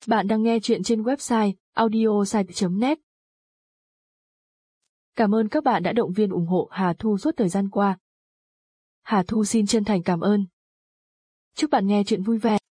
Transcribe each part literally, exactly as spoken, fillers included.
Bạn đang nghe chuyện trên website audiosite chấm net. Cảm ơn các bạn đã động viên ủng hộ Hà Thu suốt thời gian qua. Hà Thu xin chân thành cảm ơn. Chúc bạn nghe chuyện vui vẻ.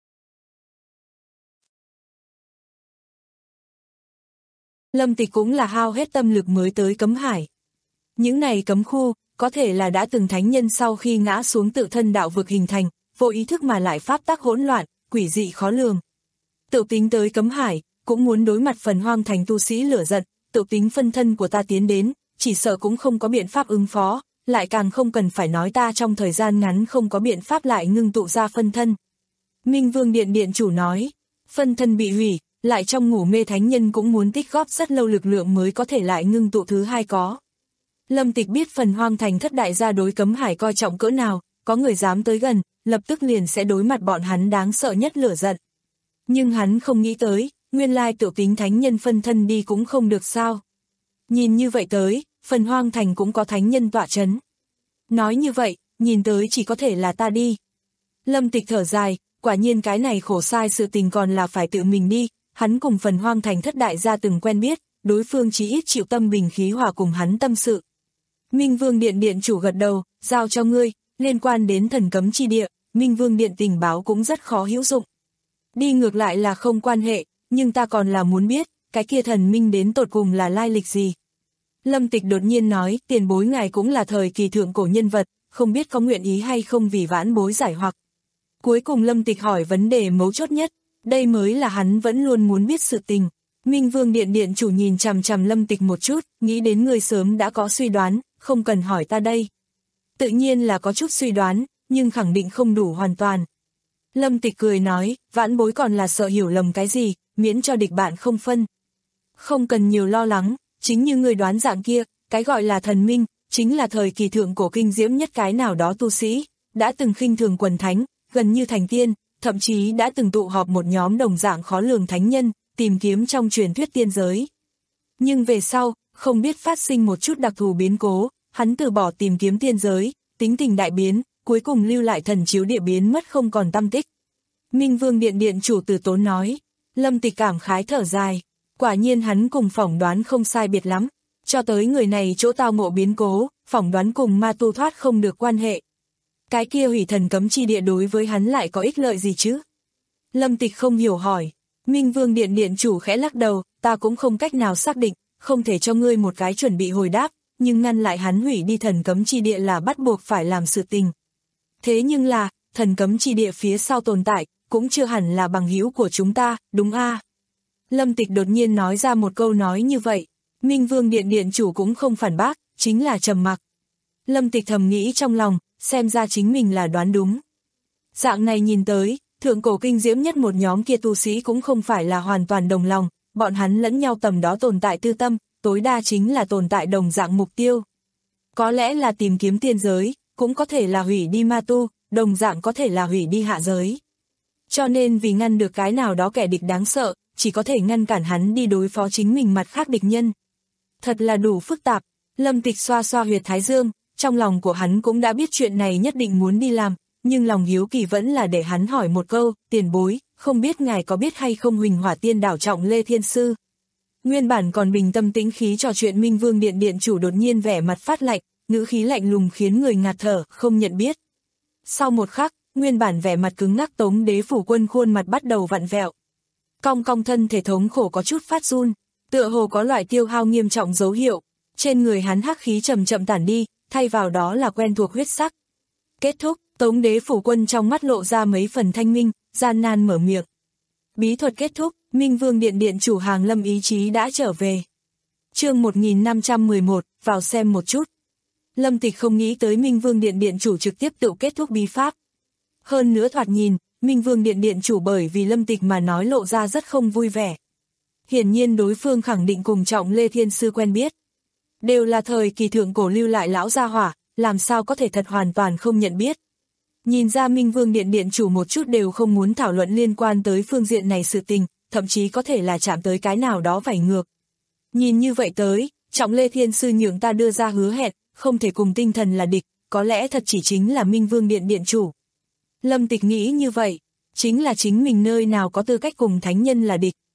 Lâm Tịch cũng là hao hết tâm lực mới tới cấm hải. Những này cấm khu, có thể là đã từng thánh nhân sau khi ngã xuống tự thân đạo vực hình thành, vô ý thức mà lại pháp tắc hỗn loạn, quỷ dị khó lường. Tự tính tới cấm hải, cũng muốn đối mặt phần hoang thành tu sĩ lửa giận, tự tính phân thân của ta tiến đến, chỉ sợ cũng không có biện pháp ứng phó, lại càng không cần phải nói ta trong thời gian ngắn không có biện pháp lại ngưng tụ ra phân thân. Minh Vương Điện Điện chủ nói, phân thân bị hủy, lại trong ngủ mê thánh nhân cũng muốn tích góp rất lâu lực lượng mới có thể lại ngưng tụ thứ hai có. Lâm Tịch biết phần hoang thành thất đại gia đối cấm hải coi trọng cỡ nào, có người dám tới gần, lập tức liền sẽ đối mặt bọn hắn đáng sợ nhất lửa giận. Nhưng hắn không nghĩ tới, nguyên lai tự tính thánh nhân phân thân đi cũng không được sao. Nhìn như vậy tới, phần hoang thành cũng có thánh nhân tọa chấn. Nói như vậy, nhìn tới chỉ có thể là ta đi. Lâm Tịch thở dài, quả nhiên cái này khổ sai sự tình còn là phải tự mình đi, hắn cùng phần hoang thành thất đại gia từng quen biết, đối phương chỉ ít chịu tâm bình khí hòa cùng hắn tâm sự. Minh Vương Điện Điện chủ gật đầu, giao cho ngươi, liên quan đến thần cấm chi địa, Minh Vương Điện tình báo cũng rất khó hữu dụng. Đi ngược lại là không quan hệ, nhưng ta còn là muốn biết, cái kia thần minh đến tột cùng là lai lịch gì. Lâm Tịch đột nhiên nói, tiền bối ngài cũng là thời kỳ thượng cổ nhân vật, không biết có nguyện ý hay không vì vãn bối giải hoặc. Cuối cùng Lâm Tịch hỏi vấn đề mấu chốt nhất, đây mới là hắn vẫn luôn muốn biết sự tình. Minh Vương Điện Điện chủ nhìn chằm chằm Lâm Tịch một chút, nghĩ đến người sớm đã có suy đoán, không cần hỏi ta đây. Tự nhiên là có chút suy đoán, nhưng khẳng định không đủ hoàn toàn. Lâm Tịch cười nói, vãn bối còn là sợ hiểu lầm cái gì, miễn cho địch bạn không phân. Không cần nhiều lo lắng, chính như người đoán dạng kia, cái gọi là thần minh, chính là thời kỳ thượng cổ kinh diễm nhất cái nào đó tu sĩ, đã từng khinh thường quần thánh, gần như thành tiên, thậm chí đã từng tụ họp một nhóm đồng dạng khó lường thánh nhân, tìm kiếm trong truyền thuyết tiên giới. Nhưng về sau, không biết phát sinh một chút đặc thù biến cố, hắn từ bỏ tìm kiếm tiên giới, tính tình đại biến, cuối cùng lưu lại thần chiếu địa biến mất không còn tăm tích. Minh Vương Điện Điện chủ từ tốn nói, Lâm Tịch cảm khái thở dài, quả nhiên hắn cùng phỏng đoán không sai biệt lắm, cho tới người này chỗ tao ngộ biến cố, phỏng đoán cùng ma tu thoát không được quan hệ. Cái kia hủy thần cấm chi địa đối với hắn lại có ích lợi gì chứ? Lâm Tịch không hiểu hỏi, Minh Vương Điện Điện chủ khẽ lắc đầu, ta cũng không cách nào xác định, không thể cho ngươi một cái chuẩn bị hồi đáp, nhưng ngăn lại hắn hủy đi thần cấm chi địa là bắt buộc phải làm sự tình. Thế nhưng là, thần cấm chi địa phía sau tồn tại, cũng chưa hẳn là bằng hữu của chúng ta, đúng a? À? Lâm Tịch đột nhiên nói ra một câu nói như vậy, Minh Vương Điện Điện chủ cũng không phản bác, chính là trầm mặc. Lâm Tịch thầm nghĩ trong lòng, xem ra chính mình là đoán đúng. Dạng này nhìn tới, thượng cổ kinh diễm nhất một nhóm kia tu sĩ cũng không phải là hoàn toàn đồng lòng, bọn hắn lẫn nhau tầm đó tồn tại tư tâm, tối đa chính là tồn tại đồng dạng mục tiêu. Có lẽ là tìm kiếm tiên giới, cũng có thể là hủy đi ma tu, đồng dạng có thể là hủy đi hạ giới. Cho nên vì ngăn được cái nào đó kẻ địch đáng sợ, chỉ có thể ngăn cản hắn đi đối phó chính mình mặt khác địch nhân. Thật là đủ phức tạp, Lâm Tịch xoa xoa huyệt thái dương, trong lòng của hắn cũng đã biết chuyện này nhất định muốn đi làm, nhưng lòng hiếu kỳ vẫn là để hắn hỏi một câu, tiền bối, không biết ngài có biết hay không Huỳnh Hỏa Tiên đảo trọng Lê Thiên Sư. Nguyên bản còn bình tâm tĩnh khí trò chuyện Minh Vương Điện Điện chủ đột nhiên vẻ mặt phát lạnh, ngữ khí lạnh lùng khiến người ngạt thở, không nhận biết. Sau một khắc, nguyên bản vẻ mặt cứng ngắc Tống Đế Phủ Quân khuôn mặt bắt đầu vặn vẹo. Cong cong thân thể thống khổ có chút phát run, tựa hồ có loại tiêu hao nghiêm trọng dấu hiệu, trên người hắn hắc khí chậm chậm tản đi, thay vào đó là quen thuộc huyết sắc. Kết thúc, Tống Đế Phủ Quân trong mắt lộ ra mấy phần thanh minh, gian nan mở miệng. Bí thuật kết thúc, Minh Vương Điện Điện chủ Hàng Lâm ý chí đã trở về. Chương một nghìn năm trăm mười một, vào xem một chút. Lâm Tịch không nghĩ tới Minh Vương Điện Điện chủ trực tiếp tự kết thúc bí pháp. Hơn nữa thoạt nhìn, Minh Vương Điện Điện chủ bởi vì Lâm Tịch mà nói lộ ra rất không vui vẻ. Hiển nhiên đối phương khẳng định cùng trọng Lê Thiên Sư quen biết. Đều là thời kỳ thượng cổ lưu lại lão gia hỏa, làm sao có thể thật hoàn toàn không nhận biết. Nhìn ra Minh Vương Điện Điện chủ một chút đều không muốn thảo luận liên quan tới phương diện này sự tình, thậm chí có thể là chạm tới cái nào đó vảy ngược. Nhìn như vậy tới, trọng Lê Thiên Sư nhượng ta đưa ra hứa hẹn, không thể cùng tinh thần là địch, có lẽ thật chỉ chính là Minh Vương Điện Điện chủ. Lâm Tịch nghĩ như vậy, chính là chính mình nơi nào có tư cách cùng thánh nhân là địch,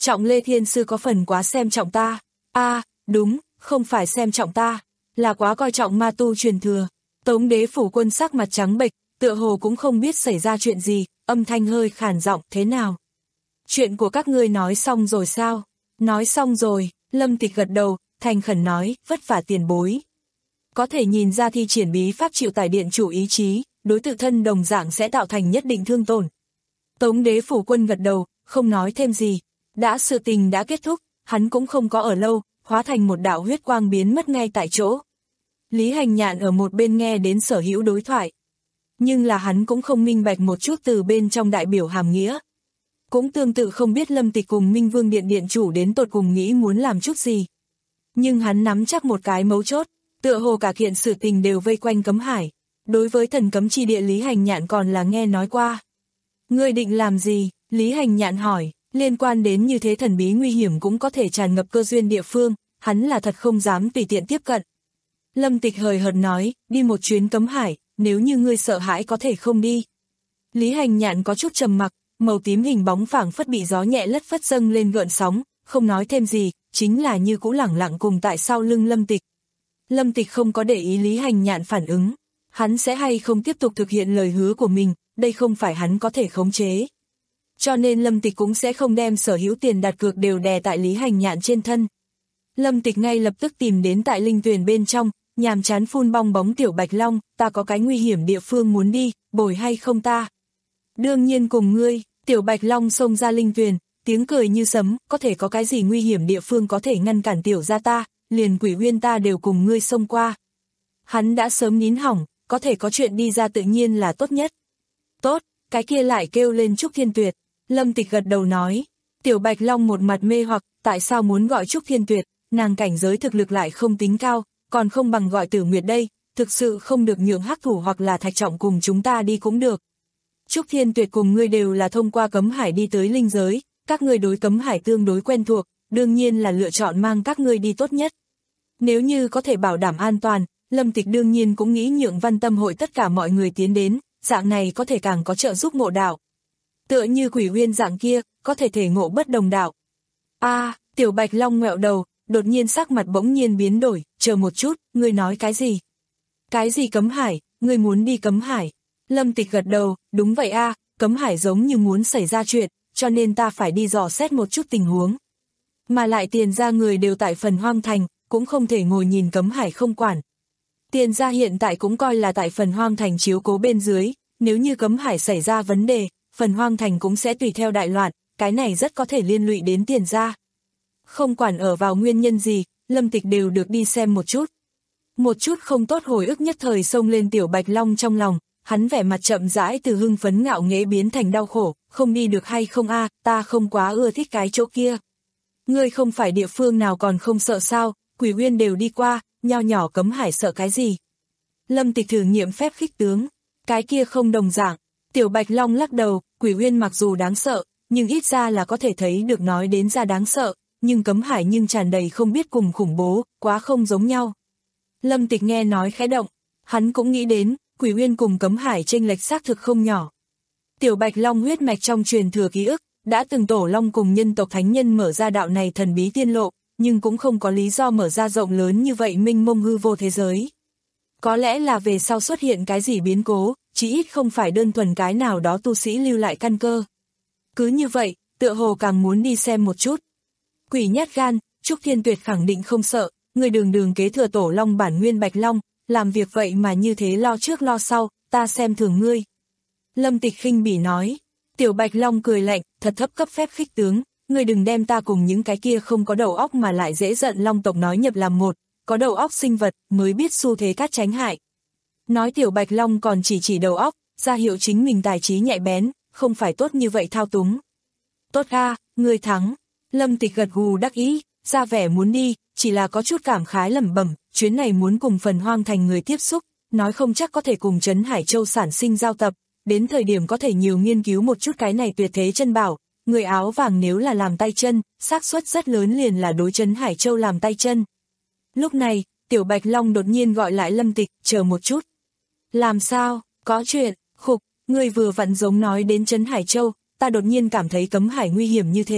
Trọng Lê Thiên Sư có phần quá xem trọng ta. A, à, đúng, không phải xem trọng ta, là quá coi trọng ma tu truyền thừa. Tống Đế Phủ Quân sắc mặt trắng bệch, tựa hồ cũng không biết xảy ra chuyện gì, âm thanh hơi khàn giọng, thế nào? Chuyện của các ngươi nói xong rồi sao? Nói xong rồi, Lâm Tịch gật đầu, thành khẩn nói, vất vả tiền bối. Có thể nhìn ra thi triển bí pháp chịu tải điện chủ ý chí, đối tự thân đồng dạng sẽ tạo thành nhất định thương tổn. Tống Đế Phủ Quân gật đầu, không nói thêm gì. Đã sự tình đã kết thúc, hắn cũng không có ở lâu, hóa thành một đạo huyết quang biến mất ngay tại chỗ. Lý Hành Nhạn ở một bên nghe đến Sở Hữu đối thoại. Nhưng là hắn cũng không minh bạch một chút từ bên trong đại biểu hàm nghĩa. Cũng tương tự không biết Lâm Tịch cùng Minh Vương Điện Điện chủ đến tột cùng nghĩ muốn làm chút gì. Nhưng hắn nắm chắc một cái mấu chốt, tựa hồ cả kiện sự tình đều vây quanh cấm hải. Đối với thần cấm chi địa Lý Hành Nhạn còn là nghe nói qua. Ngươi định làm gì? Lý Hành Nhạn hỏi, liên quan đến như thế thần bí nguy hiểm cũng có thể tràn ngập cơ duyên địa phương, hắn là thật không dám tùy tiện tiếp cận. Lâm Tịch hời hợt nói, đi một chuyến cấm hải, nếu như ngươi sợ hãi có thể không đi. Lý Hành Nhạn có chút trầm mặc, màu tím hình bóng phảng phất bị gió nhẹ lất phất dâng lên gợn sóng, không nói thêm gì, chính là như cũ lẳng lặng cùng tại sau lưng Lâm Tịch. Lâm Tịch không có để ý Lý Hành Nhạn phản ứng, hắn sẽ hay không tiếp tục thực hiện lời hứa của mình, đây không phải hắn có thể khống chế. Cho nên Lâm Tịch cũng sẽ không đem sở hữu tiền đặt cược đều đè tại Lý Hành Nhạn trên thân. Lâm Tịch ngay lập tức tìm đến tại linh tuyền bên trong, nhàm chán phun bong bóng Tiểu Bạch Long, ta có cái nguy hiểm địa phương muốn đi, bồi hay không ta? Đương nhiên cùng ngươi. Tiểu Bạch Long xông ra linh tuyền, tiếng cười như sấm, có thể có cái gì nguy hiểm địa phương có thể ngăn cản tiểu gia ta, liền Quỷ Huyên ta đều cùng ngươi xông qua. Hắn đã sớm nín hỏng, có thể có chuyện đi ra tự nhiên là tốt nhất. Tốt, cái kia lại kêu lên Trúc Thiên Tuyệt. Lâm Tịch gật đầu nói, Tiểu Bạch Long một mặt mê hoặc, tại sao muốn gọi Trúc Thiên Tuyệt, nàng cảnh giới thực lực lại không tính cao, còn không bằng gọi Tử Nguyệt đây, thực sự không được nhượng Hắc Thủ hoặc là Thạch Trọng cùng chúng ta đi cũng được. Trúc Thiên Tuyệt cùng ngươi đều là thông qua cấm hải đi tới linh giới, các ngươi đối cấm hải tương đối quen thuộc, đương nhiên là lựa chọn mang các ngươi đi tốt nhất. Nếu như có thể bảo đảm an toàn, Lâm Tịch đương nhiên cũng nghĩ nhượng Văn Tâm hội tất cả mọi người tiến đến, dạng này có thể càng có trợ giúp ngộ đạo. Tựa như Quỷ Huyên dạng kia, có thể thể ngộ bất đồng đạo. A, à, Tiểu Bạch Long ngẹo đầu, đột nhiên sắc mặt bỗng nhiên biến đổi, chờ một chút, ngươi nói cái gì? Cái gì cấm hải, ngươi muốn đi cấm hải? Lâm Tịch gật đầu, đúng vậy a, à, cấm hải giống như muốn xảy ra chuyện, cho nên ta phải đi dò xét một chút tình huống. Mà lại Tiền gia người đều tại Phần Hoang Thành, cũng không thể ngồi nhìn cấm hải không quản. Tiền gia hiện tại cũng coi là tại Phần Hoang Thành chiếu cố bên dưới, nếu như cấm hải xảy ra vấn đề, Phần Hoang Thành cũng sẽ tùy theo đại loạn, cái này rất có thể liên lụy đến Tiền gia. Không quản ở vào nguyên nhân gì, Lâm Tịch đều được đi xem một chút. Một chút không tốt hồi ức nhất thời xông lên Tiểu Bạch Long trong lòng, hắn vẻ mặt chậm rãi từ hưng phấn ngạo nghễ biến thành đau khổ, không đi được hay không a, ta không quá ưa thích cái chỗ kia. Ngươi không phải địa phương nào còn không sợ sao, Quỷ Huyên đều đi qua, nho nhỏ cấm hải sợ cái gì. Lâm Tịch thử nghiệm phép khích tướng, cái kia không đồng dạng. Tiểu Bạch Long lắc đầu, Quỷ Huyên mặc dù đáng sợ, nhưng ít ra là có thể thấy được nói đến ra đáng sợ, nhưng cấm hải nhưng tràn đầy không biết cùng khủng bố, quá không giống nhau. Lâm Tịch nghe nói khẽ động, hắn cũng nghĩ đến, Quỷ Huyên cùng cấm hải chênh lệch xác thực không nhỏ. Tiểu Bạch Long huyết mạch trong truyền thừa ký ức, đã từng tổ long cùng nhân tộc thánh nhân mở ra đạo này thần bí tiên lộ, nhưng cũng không có lý do mở ra rộng lớn như vậy mênh mông hư vô thế giới. Có lẽ là về sau xuất hiện cái gì biến cố, chỉ ít không phải đơn thuần cái nào đó tu sĩ lưu lại căn cơ. Cứ như vậy, tựa hồ càng muốn đi xem một chút. Quỷ nhát gan, Trúc Thiên Tuyệt khẳng định không sợ, người đường đường kế thừa tổ long bản nguyên Bạch Long, làm việc vậy mà như thế lo trước lo sau, ta xem thường ngươi. Lâm Tịch khinh bỉ nói, Tiểu Bạch Long cười lạnh, thật thấp cấp phép khích tướng, ngươi đừng đem ta cùng những cái kia không có đầu óc mà lại dễ giận long tộc nói nhập làm một, có đầu óc sinh vật mới biết xu thế cát tránh hại. Nói Tiểu Bạch Long còn chỉ chỉ đầu óc, ra hiệu chính mình tài trí nhạy bén, không phải tốt như vậy thao túng. Tốt a, ngươi thắng. Lâm Tịch gật gù đắc ý, ra vẻ muốn đi, chỉ là có chút cảm khái lẩm bẩm, chuyến này muốn cùng Phần Hoang Thành người tiếp xúc, nói không chắc có thể cùng Trấn Hải Châu sản sinh giao tập, đến thời điểm có thể nhiều nghiên cứu một chút cái này tuyệt thế chân bảo, người áo vàng nếu là làm tay chân, xác suất rất lớn liền là đối Trấn Hải Châu làm tay chân. Lúc này, Tiểu Bạch Long đột nhiên gọi lại Lâm Tịch, chờ một chút. Làm sao, có chuyện, khục, người vừa vặn giống nói đến Trấn Hải Châu, ta đột nhiên cảm thấy cấm hải nguy hiểm như thế,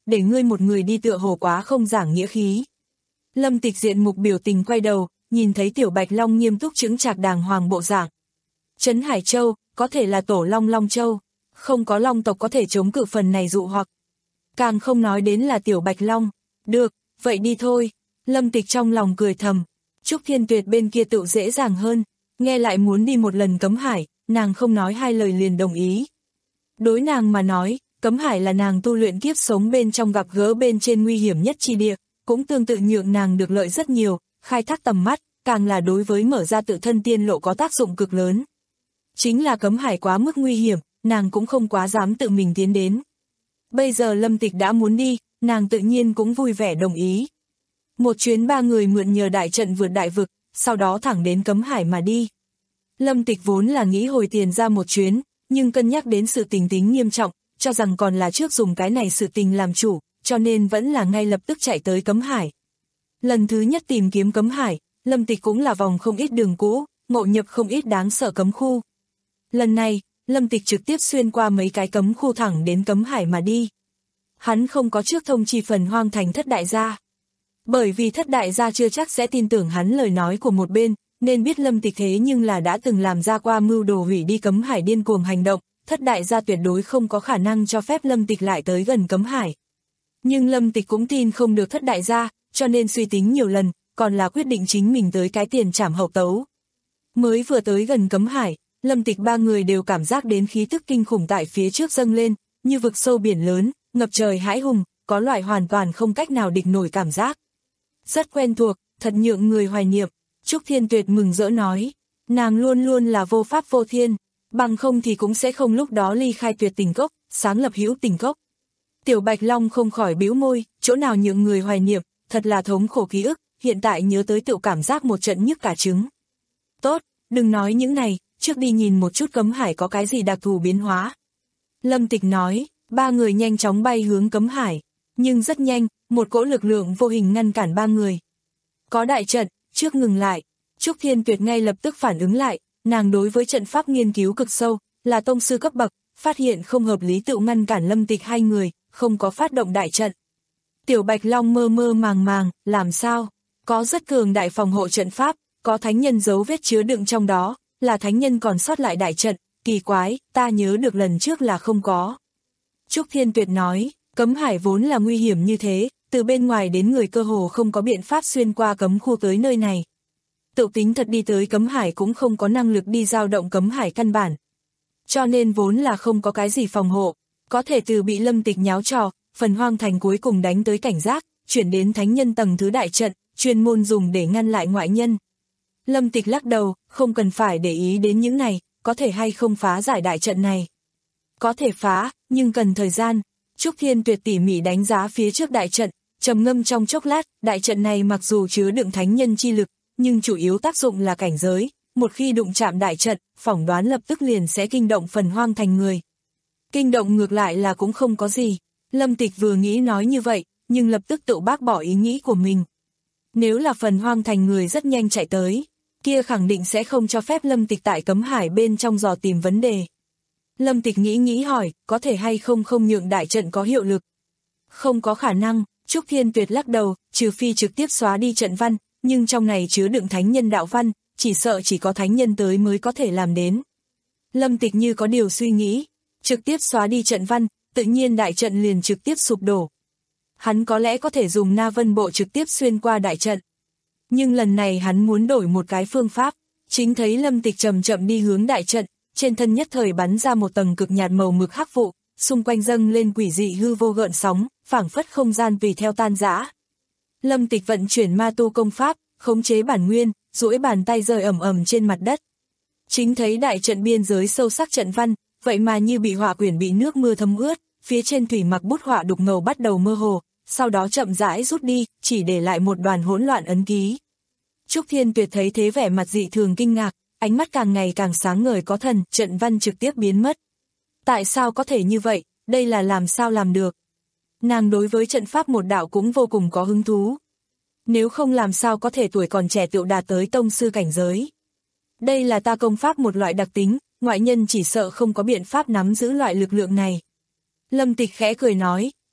để ngươi một người đi tựa hồ quá không giảng nghĩa khí. Lâm Tịch diện mục biểu tình quay đầu, nhìn thấy Tiểu Bạch Long nghiêm túc chững chạc đàng hoàng bộ dạng. Trấn Hải Châu, có thể là tổ Long Long Châu, không có Long tộc có thể chống cự phần này dụ hoặc. Càng không nói đến là Tiểu Bạch Long. Được, vậy đi thôi. Lâm Tịch trong lòng cười thầm. Trúc Thiên Tuyệt bên kia tự dễ dàng hơn, nghe lại muốn đi một lần cấm hải, nàng không nói hai lời liền đồng ý. Đối nàng mà nói, cấm hải là nàng tu luyện kiếp sống bên trong gặp gỡ bên trên nguy hiểm nhất chi địa, cũng tương tự nhượng nàng được lợi rất nhiều, khai thác tầm mắt, càng là đối với mở ra tự thân tiên lộ có tác dụng cực lớn. Chính là cấm hải quá mức nguy hiểm, nàng cũng không quá dám tự mình tiến đến. Bây giờ Lâm Tịch đã muốn đi, nàng tự nhiên cũng vui vẻ đồng ý. Một chuyến ba người mượn nhờ đại trận vượt đại vực, sau đó thẳng đến cấm hải mà đi. Lâm Tịch vốn là nghĩ hồi tiền ra một chuyến, nhưng cân nhắc đến sự tình tính nghiêm trọng, cho rằng còn là trước dùng cái này sự tình làm chủ, cho nên vẫn là ngay lập tức chạy tới cấm hải. Lần thứ nhất tìm kiếm cấm hải, Lâm Tịch cũng là vòng không ít đường cũ, ngộ nhập không ít đáng sợ cấm khu. Lần này, Lâm Tịch trực tiếp xuyên qua mấy cái cấm khu thẳng đến cấm hải mà đi. Hắn không có trước thông chi phần Hoang Thành thất đại gia. Bởi vì thất đại gia chưa chắc sẽ tin tưởng hắn lời nói của một bên, nên biết Lâm Tịch thế nhưng là đã từng làm ra qua mưu đồ hủy đi cấm hải điên cuồng hành động, thất đại gia tuyệt đối không có khả năng cho phép Lâm Tịch lại tới gần cấm hải. Nhưng Lâm Tịch cũng tin không được thất đại gia, cho nên suy tính nhiều lần, còn là quyết định chính mình tới cái tiền trảm hậu tấu. Mới vừa tới gần cấm hải, Lâm Tịch ba người đều cảm giác đến khí tức kinh khủng tại phía trước dâng lên, như vực sâu biển lớn, ngập trời hãi hùng, có loại hoàn toàn không cách nào địch nổi cảm giác. Rất quen thuộc, thật nhượng người hoài niệm. Trúc Thiên Tuyệt mừng rỡ nói, nàng luôn luôn là vô pháp vô thiên, bằng không thì cũng sẽ không lúc đó ly khai Tuyệt Tình Cốc, sáng lập Hữu Tình Cốc. Tiểu Bạch Long không khỏi bĩu môi, chỗ nào nhượng người hoài niệm, thật là thống khổ ký ức, hiện tại nhớ tới tự cảm giác một trận nhức cả trứng. Tốt, đừng nói những này, trước đi nhìn một chút cấm hải có cái gì đặc thù biến hóa. Lâm Tịch nói, ba người nhanh chóng bay hướng cấm hải, nhưng rất nhanh, một cỗ lực lượng vô hình ngăn cản ba người. Có đại trận, trước ngừng lại, Trúc Thiên Tuyệt ngay lập tức phản ứng lại, nàng đối với trận pháp nghiên cứu cực sâu, là tông sư cấp bậc, phát hiện không hợp lý tự ngăn cản Lâm Tịch hai người, không có phát động đại trận. Tiểu Bạch Long mơ mơ màng màng, làm sao? Có rất cường đại phòng hộ trận pháp, có thánh nhân dấu vết chứa đựng trong đó, là thánh nhân còn sót lại đại trận, kỳ quái, ta nhớ được lần trước là không có. Trúc Thiên Tuyệt nói, cấm hải vốn là nguy hiểm như thế, từ bên ngoài đến người cơ hồ không có biện pháp xuyên qua cấm khu tới nơi này. Tự tính thật đi tới cấm hải cũng không có năng lực đi dao động cấm hải căn bản. Cho nên vốn là không có cái gì phòng hộ, có thể từ bị Lâm Tịch nháo trò, phần Hoang Thành cuối cùng đánh tới cảnh giác, chuyển đến thánh nhân tầng thứ đại trận, chuyên môn dùng để ngăn lại ngoại nhân. Lâm Tịch lắc đầu, không cần phải để ý đến những này, có thể hay không phá giải đại trận này. Có thể phá, nhưng cần thời gian. Trúc Thiên Tuyệt tỉ mỉ đánh giá phía trước đại trận, trầm ngâm trong chốc lát, đại trận này mặc dù chứa đựng thánh nhân chi lực, nhưng chủ yếu tác dụng là cảnh giới, một khi đụng chạm đại trận, phỏng đoán lập tức liền sẽ kinh động phần Hoang Thành người. Kinh động ngược lại là cũng không có gì. Lâm Tịch vừa nghĩ nói như vậy, nhưng lập tức tự bác bỏ ý nghĩ của mình. Nếu là phần Hoang Thành người rất nhanh chạy tới, kia khẳng định sẽ không cho phép Lâm Tịch tại cấm hải bên trong dò tìm vấn đề. Lâm Tịch nghĩ nghĩ hỏi, có thể hay không không nhượng đại trận có hiệu lực? Không có khả năng, Trúc Thiên Tuyệt lắc đầu, trừ phi trực tiếp xóa đi trận văn, nhưng trong này chứa đựng thánh nhân đạo văn, chỉ sợ chỉ có thánh nhân tới mới có thể làm đến. Lâm Tịch như có điều suy nghĩ, trực tiếp xóa đi trận văn, tự nhiên đại trận liền trực tiếp sụp đổ. Hắn có lẽ có thể dùng Na Vân Bộ trực tiếp xuyên qua đại trận. Nhưng lần này hắn muốn đổi một cái phương pháp, chính thấy Lâm Tịch chậm chậm đi hướng đại trận, trên thân nhất thời bắn ra một tầng cực nhạt màu mực hắc vụ, xung quanh dâng lên quỷ dị hư vô gợn sóng, phảng phất không gian tùy theo tan rã. Lâm Tịch vận chuyển ma tu công pháp, khống chế bản nguyên, duỗi bàn tay rơi ầm ầm trên mặt đất. Chính thấy đại trận biên giới sâu sắc trận văn, vậy mà như bị họa quyển bị nước mưa thấm ướt, phía trên thủy mặc bút họa đục ngầu bắt đầu mơ hồ, sau đó chậm rãi rút đi, chỉ để lại một đoàn hỗn loạn ấn ký. Trúc Thiên Tuyệt thấy thế vẻ mặt dị thường kinh ngạc, ánh mắt càng ngày càng sáng ngời có thần, trận văn trực tiếp biến mất. Tại sao có thể như vậy, đây là làm sao làm được? Nàng đối với trận pháp một đạo cũng vô cùng có hứng thú. Nếu không làm sao có thể tuổi còn trẻ tựu đạt tới tông sư cảnh giới. Đây là ta công pháp một loại đặc tính, ngoại nhân chỉ sợ không có biện pháp nắm giữ loại lực lượng này. Lâm Tịch khẽ cười nói,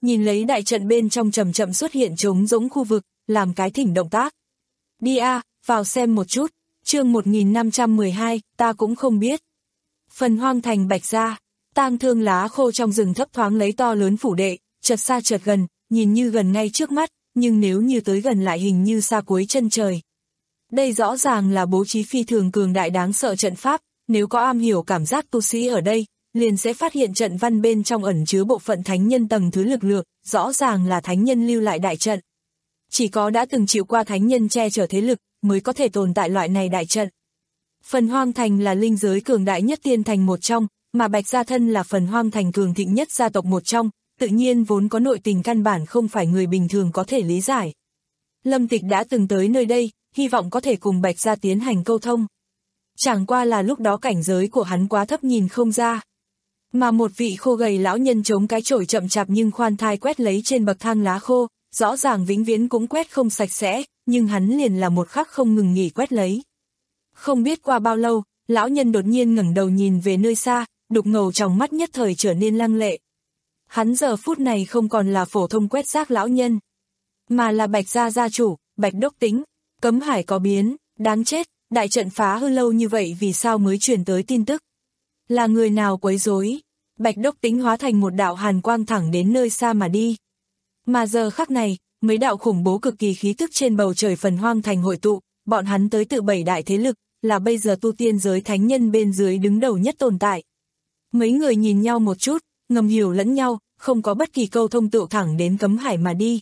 nhìn lấy đại trận bên trong chậm chậm xuất hiện trống rỗng khu vực, làm cái thỉnh động tác. Đi a, vào xem một chút, chương một nghìn năm trăm mười hai, ta cũng không biết. Phần Hoang Thành Bạch Gia, tang thương lá khô trong rừng thấp thoáng lấy to lớn phủ đệ, chợt xa chợt gần, nhìn như gần ngay trước mắt, nhưng nếu như tới gần lại hình như xa cuối chân trời. Đây rõ ràng là bố trí phi thường cường đại đáng sợ trận pháp, nếu có am hiểu cảm giác tu sĩ ở đây, liền sẽ phát hiện trận văn bên trong ẩn chứa bộ phận thánh nhân tầng thứ lực lượng, rõ ràng là thánh nhân lưu lại đại trận. Chỉ có đã từng chịu qua thánh nhân che chở thế lực, mới có thể tồn tại loại này đại trận. Phần Hoang Thành là linh giới cường đại nhất tiên thành một trong, mà Bạch Gia thân là Phần Hoang Thành cường thịnh nhất gia tộc một trong, tự nhiên vốn có nội tình căn bản không phải người bình thường có thể lý giải. Lâm Tịch đã từng tới nơi đây, hy vọng có thể cùng Bạch Gia tiến hành câu thông. Chẳng qua là lúc đó cảnh giới của hắn quá thấp nhìn không ra. Mà một vị khô gầy lão nhân chống cái chổi chậm chạp nhưng khoan thai quét lấy trên bậc thang lá khô, rõ ràng vĩnh viễn cũng quét không sạch sẽ, nhưng hắn liền là một khắc không ngừng nghỉ quét lấy. Không biết qua bao lâu, lão nhân đột nhiên ngẩng đầu nhìn về nơi xa, đục ngầu trong mắt nhất thời trở nên lăng lệ. Hắn giờ phút này không còn là phổ thông quét rác lão nhân, mà là Bạch Gia gia chủ, Bạch Đốc Tính. Cấm hải có biến, đáng chết, đại trận phá hư lâu như vậy vì sao mới truyền tới tin tức? Là người nào quấy rối? Bạch Đốc Tính hóa thành một đạo hàn quang thẳng đến nơi xa mà đi. Mà giờ khắc này, mấy đạo khủng bố cực kỳ khí tức trên bầu trời Phần Hoang Thành hội tụ, bọn hắn tới từ bảy đại thế lực, là bây giờ tu tiên giới thánh nhân bên dưới đứng đầu nhất tồn tại. Mấy người nhìn nhau một chút, ngầm hiểu lẫn nhau, không có bất kỳ câu thông tựu thẳng đến cấm hải mà đi.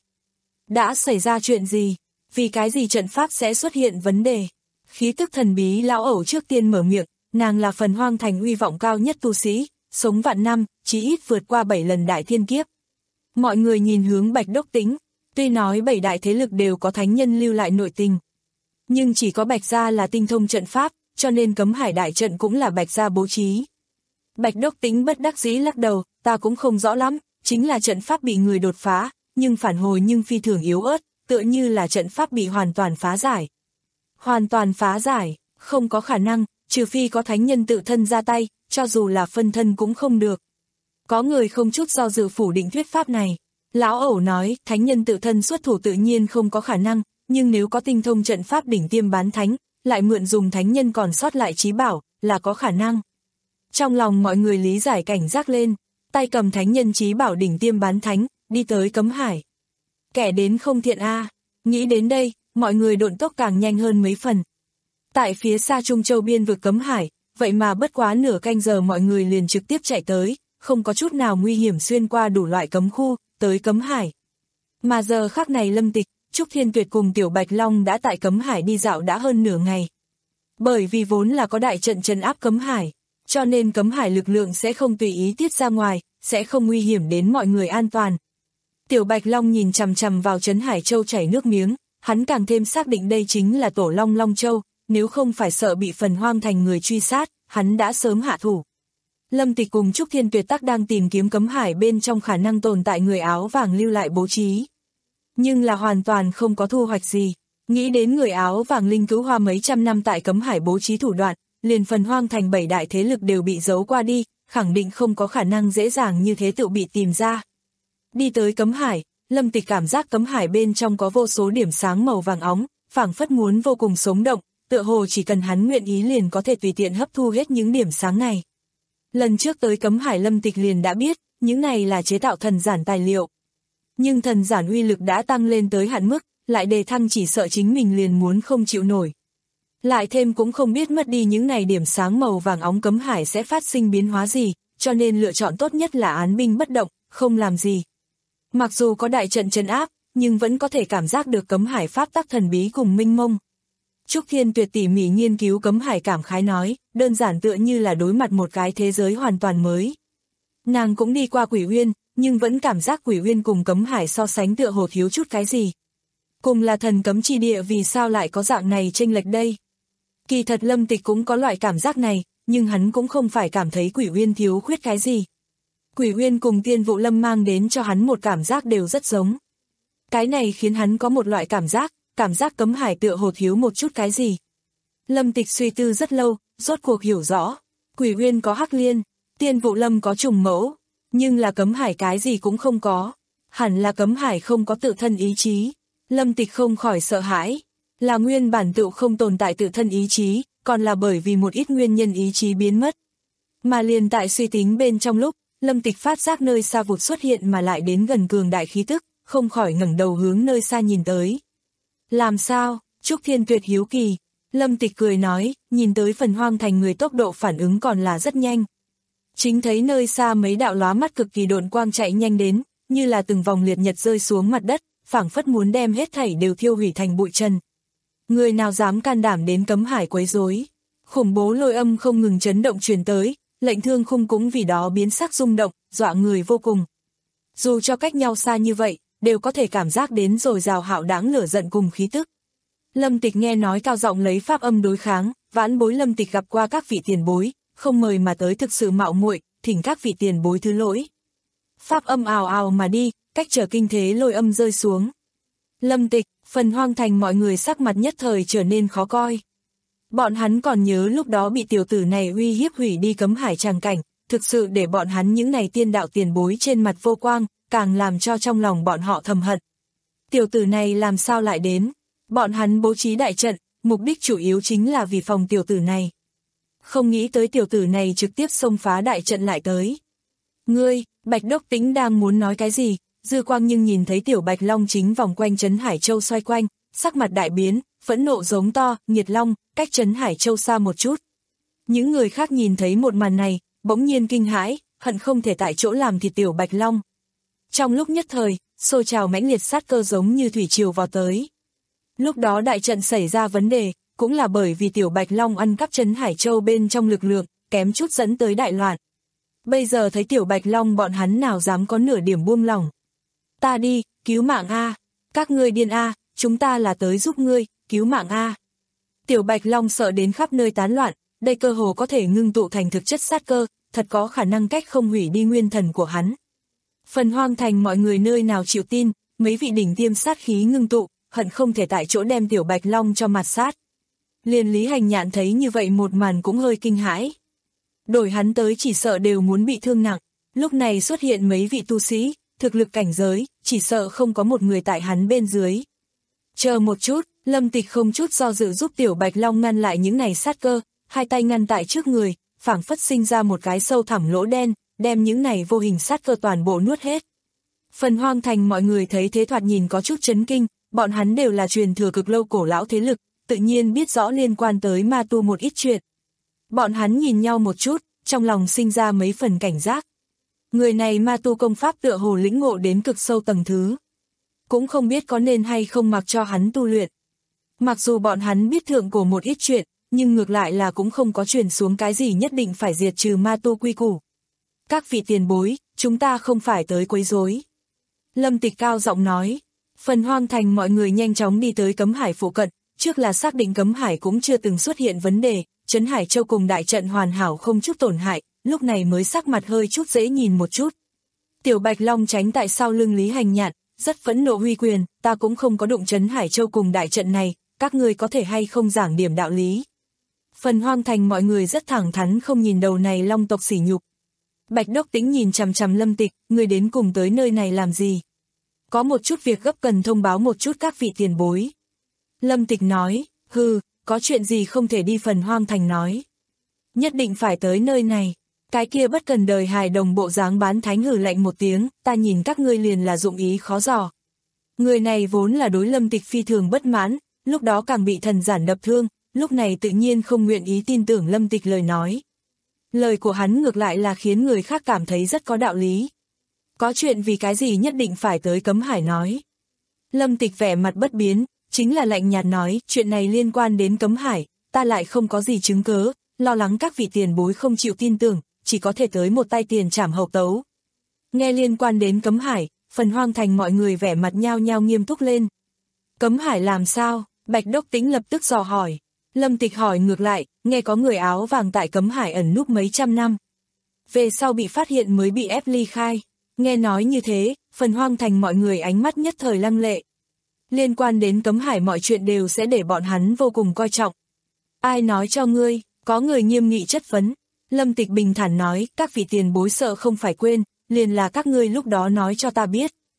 Đã xảy ra chuyện gì? Vì cái gì trận pháp sẽ xuất hiện vấn đề? Khí tức thần bí lão ẩu trước tiên mở miệng, nàng là Phần Hoang Thành uy vọng cao nhất tu sĩ, sống vạn năm, chí ít vượt qua bảy lần đại thiên kiếp. Mọi người nhìn hướng Bạch Đốc Tính, tuy nói bảy đại thế lực đều có thánh nhân lưu lại nội tình, nhưng chỉ có Bạch Gia là tinh thông trận pháp, cho nên cấm hải đại trận cũng là Bạch Gia bố trí. Bạch Đốc Tính bất đắc dĩ lắc đầu, ta cũng không rõ lắm, chính là trận pháp bị người đột phá, nhưng phản hồi nhưng phi thường yếu ớt, tựa như là trận pháp bị hoàn toàn phá giải. Hoàn toàn phá giải, không có khả năng, trừ phi có thánh nhân tự thân ra tay, cho dù là phân thân cũng không được. Có người không chút do dự phủ định thuyết pháp này. Lão ẩu nói, thánh nhân tự thân xuất thủ tự nhiên không có khả năng, nhưng nếu có tinh thông trận pháp đỉnh tiêm bán thánh, lại mượn dùng thánh nhân còn sót lại trí bảo, là có khả năng. Trong lòng mọi người lý giải cảnh giác lên, tay cầm thánh nhân trí bảo đỉnh tiêm bán thánh, đi tới cấm hải. Kẻ đến không thiện a. Nghĩ đến đây, mọi người độn tốc càng nhanh hơn mấy phần. Tại phía xa Trung Châu biên vực cấm hải, vậy mà bất quá nửa canh giờ mọi người liền trực tiếp chạy tới, không có chút nào nguy hiểm xuyên qua đủ loại cấm khu, tới cấm hải. Mà giờ khắc này Lâm Tịch, Trúc Thiên Tuyệt cùng Tiểu Bạch Long đã tại cấm hải đi dạo đã hơn nửa ngày. Bởi vì vốn là có đại trận trấn áp cấm hải, cho nên cấm hải lực lượng sẽ không tùy ý tiết ra ngoài, sẽ không nguy hiểm đến mọi người an toàn. Tiểu Bạch Long nhìn chằm chằm vào trấn Hải Châu chảy nước miếng, hắn càng thêm xác định đây chính là Tổ Long Long Châu, nếu không phải sợ bị Phần Hoang Thành người truy sát, hắn đã sớm hạ thủ. Lâm Tịch cùng Trúc Thiên Tuyệt tắc đang tìm kiếm cấm hải bên trong khả năng tồn tại người áo vàng lưu lại bố trí. Nhưng là hoàn toàn không có thu hoạch gì. Nghĩ đến người áo vàng linh cứu hoa mấy trăm năm tại cấm hải bố trí thủ đoạn, liền Phần Hoang Thành bảy đại thế lực đều bị giấu qua đi, khẳng định không có khả năng dễ dàng như thế tự bị tìm ra. Đi tới cấm hải, Lâm Tịch cảm giác cấm hải bên trong có vô số điểm sáng màu vàng óng, phảng phất muốn vô cùng sống động, tựa hồ chỉ cần hắn nguyện ý liền có thể tùy tiện hấp thu hết những điểm sáng này. Lần trước tới cấm hải Lâm Tịch liền đã biết, những này là chế tạo thần giản tài liệu. Nhưng thần giản uy lực đã tăng lên tới hạn mức, lại đề thăng chỉ sợ chính mình liền muốn không chịu nổi. Lại thêm cũng không biết mất đi những này điểm sáng màu vàng óng cấm hải sẽ phát sinh biến hóa gì, cho nên lựa chọn tốt nhất là án binh bất động, không làm gì. Mặc dù có đại trận trấn áp, nhưng vẫn có thể cảm giác được cấm hải pháp tắc thần bí cùng minh mông. Trúc Thiên Tuyệt tỉ mỉ nghiên cứu cấm hải cảm khái nói, đơn giản tựa như là đối mặt một cái thế giới hoàn toàn mới. Nàng cũng đi qua Quỷ Uyên, nhưng vẫn cảm giác Quỷ Uyên cùng cấm hải so sánh tựa hồ thiếu chút cái gì. Cùng là thần cấm chi địa vì sao lại có dạng này chênh lệch đây? Kỳ thật Lâm Tịch cũng có loại cảm giác này, nhưng hắn cũng không phải cảm thấy Quỷ Uyên thiếu khuyết cái gì. Quỷ Uyên cùng Tiên Vụ Lâm mang đến cho hắn một cảm giác đều rất giống. Cái này khiến hắn có một loại cảm giác, cảm giác cấm hải tựa hồ thiếu một chút cái gì. Lâm Tịch suy tư rất lâu, rốt cuộc hiểu rõ. Quỷ Uyên có Hắc Liên, Tiên Vụ Lâm có trùng mẫu, nhưng là cấm hải cái gì cũng không có. Hẳn là cấm hải không có tự thân ý chí. Lâm Tịch không khỏi sợ hãi. Là nguyên bản tự không tồn tại tự thân ý chí, còn là bởi vì một ít nguyên nhân ý chí biến mất. Mà liền tại suy tính bên trong lúc, Lâm Tịch phát giác nơi xa vụt xuất hiện mà lại đến gần cường đại khí tức, không khỏi ngẩng đầu hướng nơi xa nhìn tới. Làm sao? Trúc Thiên Tuyệt hiếu kỳ. Lâm Tịch cười nói, nhìn tới Phần Hoang Thành người tốc độ phản ứng còn là rất nhanh. Chính thấy nơi xa mấy đạo lóa mắt cực kỳ độn quang chạy nhanh đến, như là từng vòng liệt nhật rơi xuống mặt đất, phảng phất muốn đem hết thảy đều thiêu hủy thành bụi trần. Người nào dám can đảm đến cấm hải quấy rối? Khủng bố lôi âm không ngừng chấn động truyền tới, Lệnh Thương Khung cũng vì đó biến sắc rung động, dọa người vô cùng. Dù cho cách nhau xa như vậy, đều có thể cảm giác đến rồi rào hạo đáng lửa giận cùng khí tức. Lâm Tịch nghe nói cao giọng lấy pháp âm đối kháng, vãn bối Lâm Tịch gặp qua các vị tiền bối, không mời mà tới thực sự mạo muội, thỉnh các vị tiền bối thứ lỗi. Pháp âm ào ào mà đi, cách trở kinh thế lôi âm rơi xuống. Lâm Tịch, Phần Hoang Thành mọi người sắc mặt nhất thời trở nên khó coi. Bọn hắn còn nhớ lúc đó bị tiểu tử này uy hiếp hủy đi cấm hải tràng cảnh, thực sự để bọn hắn những này tiên đạo tiền bối trên mặt vô quang, càng làm cho trong lòng bọn họ thầm hận. Tiểu tử này làm sao lại đến? Bọn hắn bố trí đại trận, mục đích chủ yếu chính là vì phòng tiểu tử này. Không nghĩ tới tiểu tử này trực tiếp xông phá đại trận lại tới. Ngươi, Bạch Đốc Tĩnh đang muốn nói cái gì, dư quang nhưng nhìn thấy tiểu Bạch Long chính vòng quanh Trấn Hải Châu xoay quanh, sắc mặt đại biến, phẫn nộ giống to, Nghiệt Long, cách Trấn Hải Châu xa một chút. Những người khác nhìn thấy một màn này, bỗng nhiên kinh hãi, hận không thể tại chỗ làm thịt tiểu Bạch Long. Trong lúc nhất thời, sôi trào mãnh liệt sát cơ giống như thủy triều vào tới. Lúc đó đại trận xảy ra vấn đề, cũng là bởi vì tiểu Bạch Long ăn cắp Trấn Hải Châu bên trong lực lượng, kém chút dẫn tới đại loạn. Bây giờ thấy tiểu Bạch Long bọn hắn nào dám có nửa điểm buông lỏng. Ta đi, cứu mạng A, các ngươi điên A, chúng ta là tới giúp ngươi, cứu mạng A. Tiểu Bạch Long sợ đến khắp nơi tán loạn, đây cơ hồ có thể ngưng tụ thành thực chất sát cơ, thật có khả năng cách không hủy đi nguyên thần của hắn. Phần Hoang Thành mọi người nơi nào chịu tin, mấy vị đỉnh tiêm sát khí ngưng tụ, hận không thể tại chỗ đem tiểu Bạch Long cho mặt sát. Liền Lý Hành Nhạn thấy như vậy một màn cũng hơi kinh hãi. Đổi hắn tới chỉ sợ đều muốn bị thương nặng, lúc này xuất hiện mấy vị tu sĩ, thực lực cảnh giới, chỉ sợ không có một người tại hắn bên dưới. Chờ một chút, Lâm Tịch không chút do dự giúp tiểu Bạch Long ngăn lại những này sát cơ, hai tay ngăn tại trước người, phảng phất sinh ra một cái sâu thẳm lỗ đen, đem những này vô hình sát cơ toàn bộ nuốt hết. Phần Hoang Thành mọi người thấy thế thoạt nhìn có chút chấn kinh, bọn hắn đều là truyền thừa cực lâu cổ lão thế lực, tự nhiên biết rõ liên quan tới ma tu một ít chuyện. Bọn hắn nhìn nhau một chút, trong lòng sinh ra mấy phần cảnh giác. Người này ma tu công pháp tựa hồ lĩnh ngộ đến cực sâu tầng thứ. Cũng không biết có nên hay không mặc cho hắn tu luyện. Mặc dù bọn hắn biết thượng cổ một ít chuyện, nhưng ngược lại là cũng không có truyền xuống cái gì nhất định phải diệt trừ ma tu quy củ. Các vị tiền bối, chúng ta không phải tới quấy rối. Lâm Tịch cao giọng nói. Phần Hoang Thành mọi người nhanh chóng đi tới cấm hải phụ cận, trước là xác định cấm hải cũng chưa từng xuất hiện vấn đề, Trấn Hải Châu cùng đại trận hoàn hảo không chút tổn hại, lúc này mới sắc mặt hơi chút dễ nhìn một chút. Tiểu Bạch Long tránh tại sau lưng Lý Hành Nhạn, rất phẫn nộ huy quyền, ta cũng không có đụng Trấn Hải Châu cùng đại trận này, các ngươi có thể hay không giảng điểm đạo lý. Phần Hoang Thành mọi người rất thẳng thắn không nhìn đầu này Long tộc sỉ nhục. Bạch Đốc Tĩnh nhìn chằm chằm Lâm Tịch, ngươi đến cùng tới nơi này làm gì? Có một chút việc gấp cần thông báo một chút các vị tiền bối. Lâm Tịch nói, hừ, có chuyện gì không thể đi Phần Hoang Thành nói. Nhất định phải tới nơi này. Cái kia bất cần đời hài đồng bộ dáng bán thánh hử lạnh một tiếng, ta nhìn các ngươi liền là dụng ý khó dò. Người này vốn là đối Lâm Tịch phi thường bất mãn, lúc đó càng bị thần giản đập thương, lúc này tự nhiên không nguyện ý tin tưởng Lâm Tịch lời nói. Lời của hắn ngược lại là khiến người khác cảm thấy rất có đạo lý. Có chuyện vì cái gì nhất định phải tới cấm hải nói. Lâm Tịch vẻ mặt bất biến, chính là lạnh nhạt nói, chuyện này liên quan đến cấm hải, ta lại không có gì chứng cớ, lo lắng các vị tiền bối không chịu tin tưởng, chỉ có thể tới một tay tiền trảm hậu tấu. Nghe liên quan đến cấm hải, Phần Hoang Thành mọi người vẻ mặt nhao nhao nghiêm túc lên. Cấm hải làm sao? Bạch Đốc Tĩnh lập tức dò hỏi. Lâm Tịch hỏi ngược lại, nghe có người áo vàng tại cấm hải ẩn núp mấy trăm năm. Về sau bị phát hiện mới bị ép ly khai. Nghe nói như thế, Phần Hoang Thành mọi người ánh mắt nhất thời lăng lệ. Liên quan đến cấm hải mọi chuyện đều sẽ để bọn hắn vô cùng coi trọng. Ai nói cho ngươi? Có người nghiêm nghị chất vấn. Lâm Tịch bình thản nói, các vị tiền bối sợ không phải quên, liền là các ngươi lúc đó nói cho ta biết.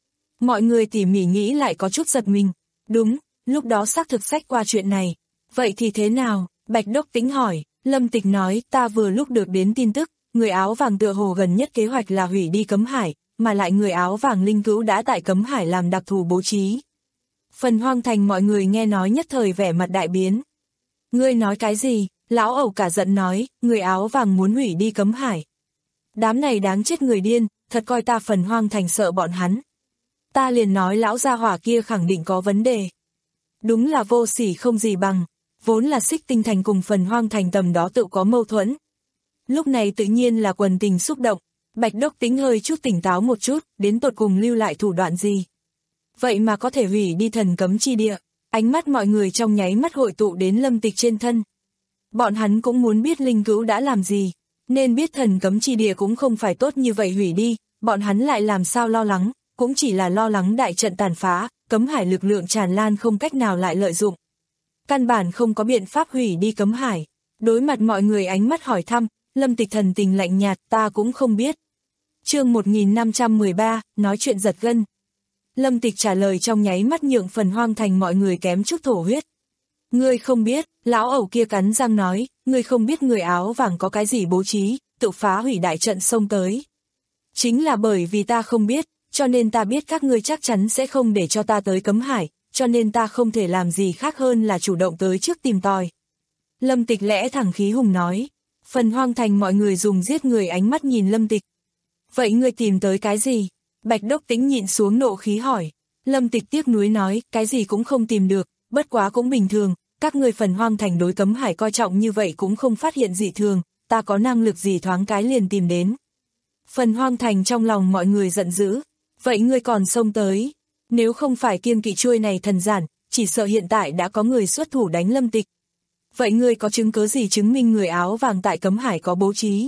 Mọi người tỉ mỉ nghĩ lại có chút giật mình. Đúng, lúc đó xác thực sách qua chuyện này. Vậy thì thế nào? Bạch Đốc Tĩnh hỏi. Lâm Tịch nói, ta vừa lúc được đến tin tức, người áo vàng tựa hồ gần nhất kế hoạch là hủy đi cấm hải, mà lại người áo vàng linh cữu đã tại cấm hải làm đặc thù bố trí. Phần Hoang Thành mọi người nghe nói nhất thời vẻ mặt đại biến. Ngươi nói cái gì? Lão ẩu cả giận nói, người áo vàng muốn hủy đi cấm hải. Đám này đáng chết người điên, thật coi ta Phần Hoang Thành sợ bọn hắn. Ta liền nói lão gia hỏa kia khẳng định có vấn đề. Đúng là vô sỉ không gì bằng, vốn là Xích Tinh Thành cùng Phần Hoang Thành tầm đó tự có mâu thuẫn. Lúc này tự nhiên là quần tình xúc động, Bạch Đốc Tĩnh hơi chút tỉnh táo một chút, đến tột cùng lưu lại thủ đoạn gì. Vậy mà có thể hủy đi thần cấm chi địa, ánh mắt mọi người trong nháy mắt hội tụ đến Lâm Tịch trên thân. Bọn hắn cũng muốn biết linh cữu đã làm gì, nên biết thần cấm chi địa cũng không phải tốt như vậy hủy đi, bọn hắn lại làm sao lo lắng, cũng chỉ là lo lắng đại trận tàn phá, cấm hải lực lượng tràn lan không cách nào lại lợi dụng. Căn bản không có biện pháp hủy đi cấm hải. Đối mặt mọi người ánh mắt hỏi thăm, Lâm Tịch thần tình lạnh nhạt, ta cũng không biết. Chương một nghìn năm trăm mười ba, nói chuyện giật gân. Lâm Tịch trả lời trong nháy mắt nhượng Phần Hoang Thành mọi người kém chút thổ huyết. Ngươi không biết, lão ẩu kia cắn răng nói, ngươi không biết người áo vàng có cái gì bố trí, tự phá hủy đại trận xông tới. Chính là bởi vì ta không biết, cho nên ta biết các ngươi chắc chắn sẽ không để cho ta tới cấm hải, cho nên ta không thể làm gì khác hơn là chủ động tới trước tìm tòi. Lâm Tịch lẽ thẳng khí hùng nói. Phần Hoang Thành mọi người dùng giết người ánh mắt nhìn Lâm Tịch. Vậy ngươi tìm tới cái gì? Bạch Đốc Tĩnh nhịn xuống nộ khí hỏi. Lâm Tịch tiếc nuối nói, cái gì cũng không tìm được, bất quá cũng bình thường, các ngươi Phần Hoang Thành đối cấm hải coi trọng như vậy cũng không phát hiện dị thường, ta có năng lực gì thoáng cái liền tìm đến. Phần Hoang Thành trong lòng mọi người giận dữ, vậy ngươi còn xông tới, nếu không phải kiêng kỵ chuôi này thần giản, chỉ sợ hiện tại đã có người xuất thủ đánh Lâm Tịch. Vậy ngươi có chứng cứ gì chứng minh người áo vàng tại cấm hải có bố trí?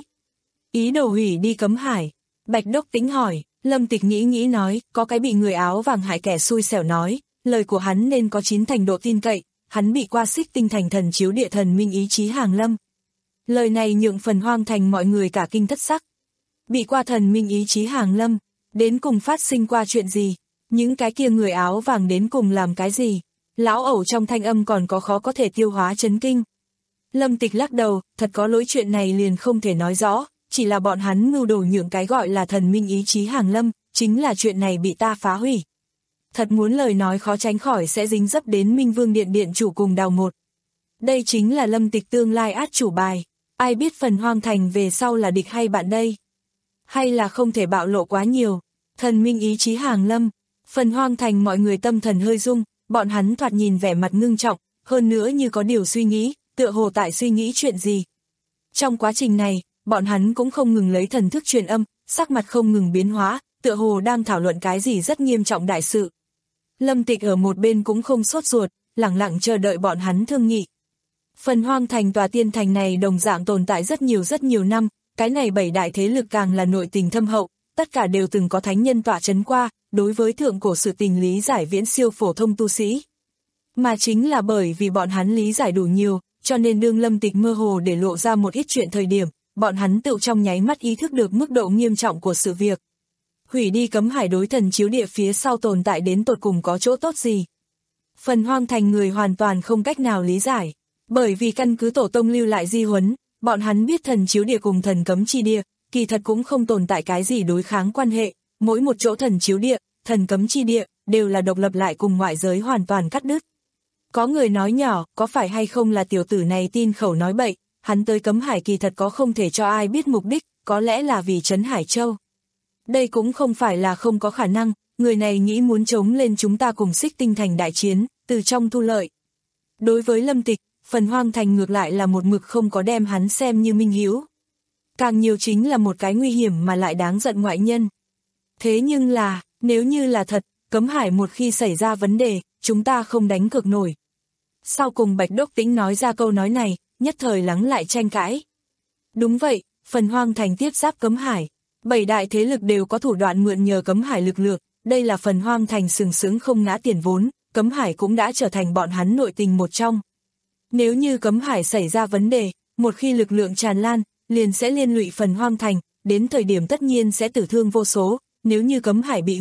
Ý đồ hủy đi cấm hải. Bạch Đốc Tĩnh hỏi. Lâm Tịch nghĩ nghĩ nói, có cái bị người áo vàng hại kẻ xui xẻo nói, lời của hắn nên có chín thành độ tin cậy, hắn bị qua Xích Tinh Thành thần chiếu địa thần minh ý chí hàng lâm. Lời này nhượng Phần Hoang Thành mọi người cả kinh thất sắc. Bị qua thần minh ý chí hàng lâm, đến cùng phát sinh qua chuyện gì? Những cái kia người áo vàng đến cùng làm cái gì? Lão ẩu trong thanh âm còn có khó có thể tiêu hóa chấn kinh. Lâm Tịch lắc đầu, thật có lỗi chuyện này liền không thể nói rõ, chỉ là bọn hắn mưu đồ nhượng cái gọi là thần minh ý chí hàng lâm, chính là chuyện này bị ta phá hủy. Thật muốn lời nói khó tránh khỏi sẽ dính dấp đến Minh Vương Điện Điện chủ cùng Đào Một. Đây chính là Lâm Tịch tương lai át chủ bài, ai biết Phần Hoang Thành về sau là địch hay bạn đây? Hay là không thể bạo lộ quá nhiều? Thần minh ý chí hàng lâm, Phần Hoang Thành mọi người tâm thần hơi rung, bọn hắn thoạt nhìn vẻ mặt ngưng trọng, hơn nữa như có điều suy nghĩ, tựa hồ tại suy nghĩ chuyện gì. Trong quá trình này, bọn hắn cũng không ngừng lấy thần thức truyền âm, sắc mặt không ngừng biến hóa, tựa hồ đang thảo luận cái gì rất nghiêm trọng đại sự. Lâm Tịch ở một bên cũng không sốt ruột, lặng lặng chờ đợi bọn hắn thương nghị. Phần Hoang Thành tòa tiên thành này đồng dạng tồn tại rất nhiều rất nhiều năm, cái này bảy đại thế lực càng là nội tình thâm hậu, tất cả đều từng có thánh nhân tọa chấn qua, đối với thượng cổ sự tình lý giải viễn siêu phổ thông tu sĩ. Mà chính là bởi vì bọn hắn lý giải đủ nhiều, cho nên đương Lâm Tịch mơ hồ để lộ ra một ít chuyện thời điểm, bọn hắn tự trong nháy mắt ý thức được mức độ nghiêm trọng của sự việc. Hủy đi cấm hải đối thần chiếu địa phía sau tồn tại đến tột cùng có chỗ tốt gì? Phần Hoang Thành người hoàn toàn không cách nào lý giải, bởi vì căn cứ tổ tông lưu lại di huấn, bọn hắn biết thần chiếu địa cùng thần cấm chi địa, kỳ thật cũng không tồn tại cái gì đối kháng quan hệ, mỗi một chỗ thần chiếu địa, thần cấm chi địa, đều là độc lập lại cùng ngoại giới hoàn toàn cắt đứt. Có người nói nhỏ, có phải hay không là tiểu tử này tin khẩu nói bậy, hắn tới cấm hải kỳ thật có không thể cho ai biết mục đích, có lẽ là vì trấn Hải Châu. Đây cũng không phải là không có khả năng, người này nghĩ muốn chống lên chúng ta cùng Xích Tinh Thành đại chiến, từ trong thu lợi. Đối với Lâm Tịch, Phần Hoang Thành ngược lại là một mực không có đem hắn xem như minh hữu. Càng nhiều chính là một cái nguy hiểm mà lại đáng giận ngoại nhân. Thế nhưng là, nếu như là thật, cấm hải một khi xảy ra vấn đề, chúng ta không đánh cược nổi. Sau cùng Bạch Đốc Tĩnh nói ra câu nói này, nhất thời lắng lại tranh cãi. Đúng vậy, Phần Hoang Thành tiếp giáp cấm hải. Bảy đại thế lực đều có thủ đoạn mượn nhờ cấm hải lực lượng, đây là Phần Hoang Thành sừng sững không ngã tiền vốn, cấm hải cũng đã trở thành bọn hắn nội tình một trong. Nếu như cấm hải xảy ra vấn đề, một khi lực lượng tràn lan, liền sẽ liên lụy Phần Hoang Thành, đến thời điểm tất nhiên sẽ tử thương vô số, nếu như cấm hải bị hủy,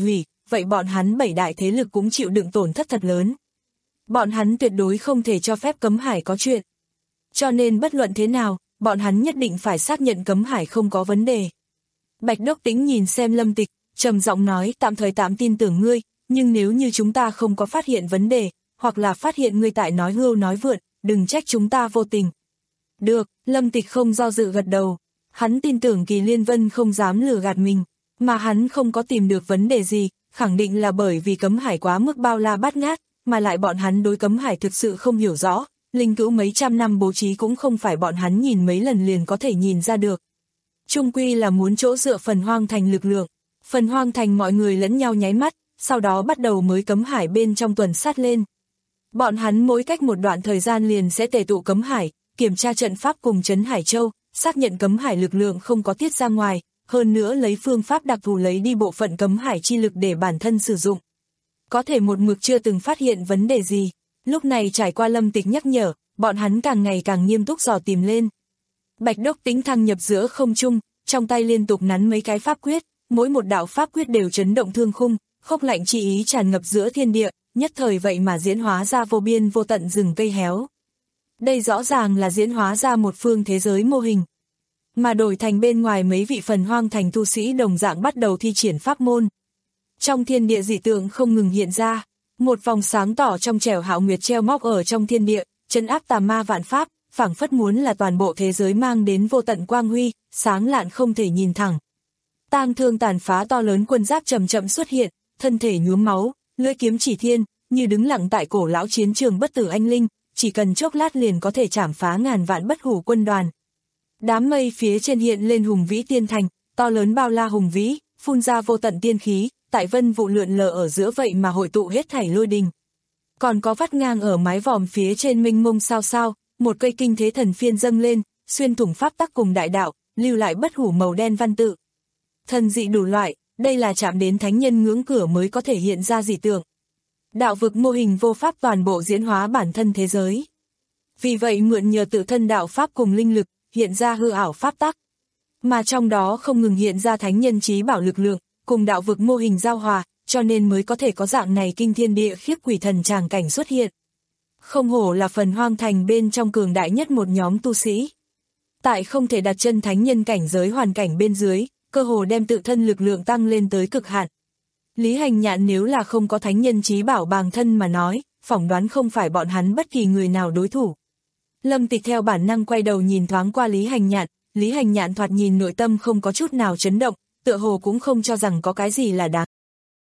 vậy bọn hắn bảy đại thế lực cũng chịu đựng tổn thất thật lớn. Bọn hắn tuyệt đối không thể cho phép Cấm Hải có chuyện. Cho nên bất luận thế nào, bọn hắn nhất định phải xác nhận Cấm Hải không có vấn đề. Bạch Đốc Tĩnh nhìn xem Lâm Tịch, trầm giọng nói, tạm thời tạm tin tưởng ngươi, nhưng nếu như chúng ta không có phát hiện vấn đề, hoặc là phát hiện ngươi tại nói hưu nói vượn, đừng trách chúng ta vô tình. Được, Lâm Tịch không do dự gật đầu. Hắn tin tưởng Kỳ Liên Vân không dám lừa gạt mình, mà hắn không có tìm được vấn đề gì, khẳng định là bởi vì Cấm Hải quá mức bao la bát ngát, mà lại bọn hắn đối Cấm Hải thực sự không hiểu rõ, linh cữu mấy trăm năm bố trí cũng không phải bọn hắn nhìn mấy lần liền có thể nhìn ra được. Chung quy là muốn chỗ dựa Phần Hoang Thành lực lượng. Phần Hoang Thành mọi người lẫn nhau nháy mắt, sau đó bắt đầu mới Cấm Hải bên trong tuần sát lên. Bọn hắn mỗi cách một đoạn thời gian liền sẽ tề tụ Cấm Hải, kiểm tra trận pháp cùng Trấn Hải Châu, xác nhận Cấm Hải lực lượng không có tiết ra ngoài, hơn nữa lấy phương pháp đặc thù lấy đi bộ phận Cấm Hải chi lực để bản thân sử dụng. Có thể một mực chưa từng phát hiện vấn đề gì, lúc này trải qua Lâm Tịch nhắc nhở, bọn hắn càng ngày càng nghiêm túc dò tìm lên. Bạch Đốc Tĩnh thăng nhập giữa không trung, trong tay liên tục nắn mấy cái pháp quyết, mỗi một đạo pháp quyết đều chấn động thương khung, khốc lạnh chi ý tràn ngập giữa thiên địa, nhất thời vậy mà diễn hóa ra vô biên vô tận rừng cây héo. Đây rõ ràng là diễn hóa ra một phương thế giới mô hình. Mà đổi thành bên ngoài mấy vị Phần Hoang Thành tu sĩ đồng dạng bắt đầu thi triển pháp môn. Trong thiên địa dị tượng không ngừng hiện ra, một vòng sáng tỏ trong trẻo hạo nguyệt treo móc ở trong thiên địa, trấn áp tà ma vạn pháp, phảng phất muốn là toàn bộ thế giới mang đến vô tận quang huy, sáng lạn không thể nhìn thẳng. Tang thương tàn phá to lớn quân giáp chậm chậm xuất hiện, thân thể nhuốm máu, lưỡi kiếm chỉ thiên, như đứng lặng tại cổ lão chiến trường bất tử anh linh, chỉ cần chốc lát liền có thể chảm phá ngàn vạn bất hủ quân đoàn. Đám mây phía trên hiện lên hùng vĩ tiên thành, to lớn bao la hùng vĩ, phun ra vô tận tiên khí, tại vân vụ lượn lờ ở giữa vậy mà hội tụ hết thảy lôi đình. Còn có vắt ngang ở mái vòm phía trên mênh mông sao sao, một cây kinh thế thần phiên dâng lên, xuyên thủng pháp tắc cùng đại đạo, lưu lại bất hủ màu đen văn tự. Thần dị đủ loại, đây là chạm đến thánh nhân ngưỡng cửa mới có thể hiện ra dị tượng. Đạo vực mô hình vô pháp toàn bộ diễn hóa bản thân thế giới. Vì vậy mượn nhờ tự thân đạo pháp cùng linh lực, hiện ra hư ảo pháp tắc. Mà trong đó không ngừng hiện ra thánh nhân trí bảo lực lượng, cùng đạo vực mô hình giao hòa, cho nên mới có thể có dạng này kinh thiên địa khiếp quỷ thần tràng cảnh xuất hiện. Không hổ là Phần Hoang Thành bên trong cường đại nhất một nhóm tu sĩ. Tại không thể đặt chân thánh nhân cảnh giới hoàn cảnh bên dưới, cơ hồ đem tự thân lực lượng tăng lên tới cực hạn. Lý Hành Nhạn nếu là không có thánh nhân trí bảo bàng thân mà nói, phỏng đoán không phải bọn hắn bất kỳ người nào đối thủ. Lâm Tịch theo bản năng quay đầu nhìn thoáng qua Lý Hành Nhạn, Lý Hành Nhạn thoạt nhìn nội tâm không có chút nào chấn động, tựa hồ cũng không cho rằng có cái gì là đáng.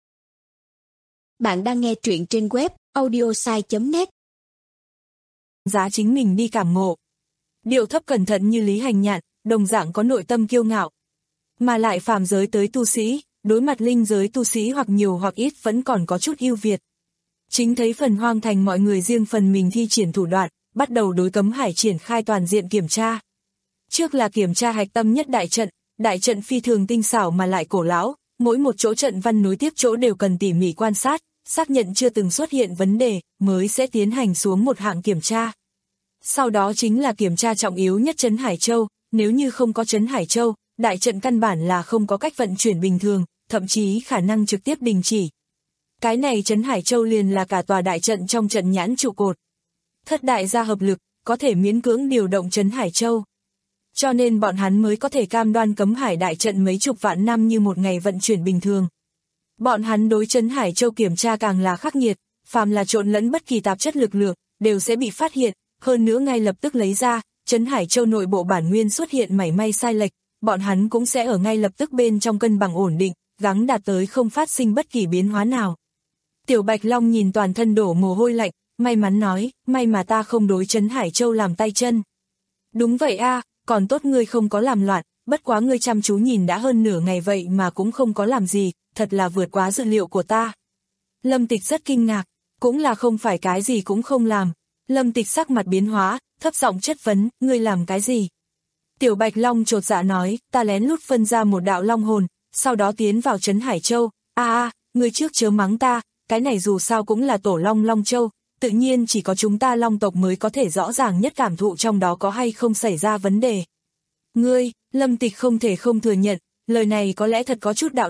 Bạn đang nghe truyện trên web audiosai chấm net. Giá chính mình đi cảm ngộ. Điệu thấp cẩn thận như Lý Hành Nhạn, đồng dạng có nội tâm kiêu ngạo. Mà lại phàm giới tới tu sĩ, đối mặt linh giới tu sĩ hoặc nhiều hoặc ít vẫn còn có chút ưu việt. Chính thấy Phần Hoang Thành mọi người riêng phần mình thi triển thủ đoạn, bắt đầu đối Cấm Hải triển khai toàn diện kiểm tra. Trước là kiểm tra hạch tâm nhất đại trận, đại trận phi thường tinh xảo mà lại cổ lão, mỗi một chỗ trận văn nối tiếp chỗ đều cần tỉ mỉ quan sát, xác nhận chưa từng xuất hiện vấn đề, mới sẽ tiến hành xuống một hạng kiểm tra. Sau đó chính là kiểm tra trọng yếu nhất Trấn Hải Châu, nếu như không có Trấn Hải Châu, đại trận căn bản là không có cách vận chuyển bình thường, thậm chí khả năng trực tiếp đình chỉ. Cái này Trấn Hải Châu liền là cả tòa đại trận trong trận nhãn trụ cột. Thất đại gia hợp lực, có thể miễn cưỡng điều động Trấn Hải Châu. Cho nên bọn hắn mới có thể cam đoan Cấm Hải đại trận mấy chục vạn năm như một ngày vận chuyển bình thường. Bọn hắn đối Trấn Hải Châu kiểm tra càng là khắc nghiệt, phàm là trộn lẫn bất kỳ tạp chất lực lượng, đều sẽ bị phát hiện, hơn nữa ngay lập tức lấy ra, Trấn Hải Châu nội bộ bản nguyên xuất hiện mảy may sai lệch, bọn hắn cũng sẽ ở ngay lập tức bên trong cân bằng ổn định, gắng đạt tới không phát sinh bất kỳ biến hóa nào. Tiểu Bạch Long nhìn toàn thân đổ mồ hôi lạnh, may mắn nói, may mà ta không đối Trấn Hải Châu làm tay chân. Đúng vậy a, còn tốt ngươi không có làm loạn, bất quá ngươi chăm chú nhìn đã hơn nửa ngày vậy mà cũng không có làm gì, thật là vượt quá dự liệu của ta. Lâm Tịch rất kinh ngạc, cũng là không phải cái gì cũng không làm. Lâm Tịch sắc mặt biến hóa, thấp giọng chất vấn, ngươi làm cái gì? Tiểu Bạch Long chột dạ nói, ta lén lút phân ra một đạo long hồn, sau đó tiến vào Trấn Hải Châu, a a, ngươi trước chớ mắng ta, cái này dù sao cũng là tổ long Long Châu, tự nhiên chỉ có chúng ta long tộc mới có thể rõ ràng nhất cảm thụ trong đó có hay không xảy ra vấn đề. Ngươi, Lâm Tịch không thể không thừa nhận, lời này có lẽ thật có chút đạo lý,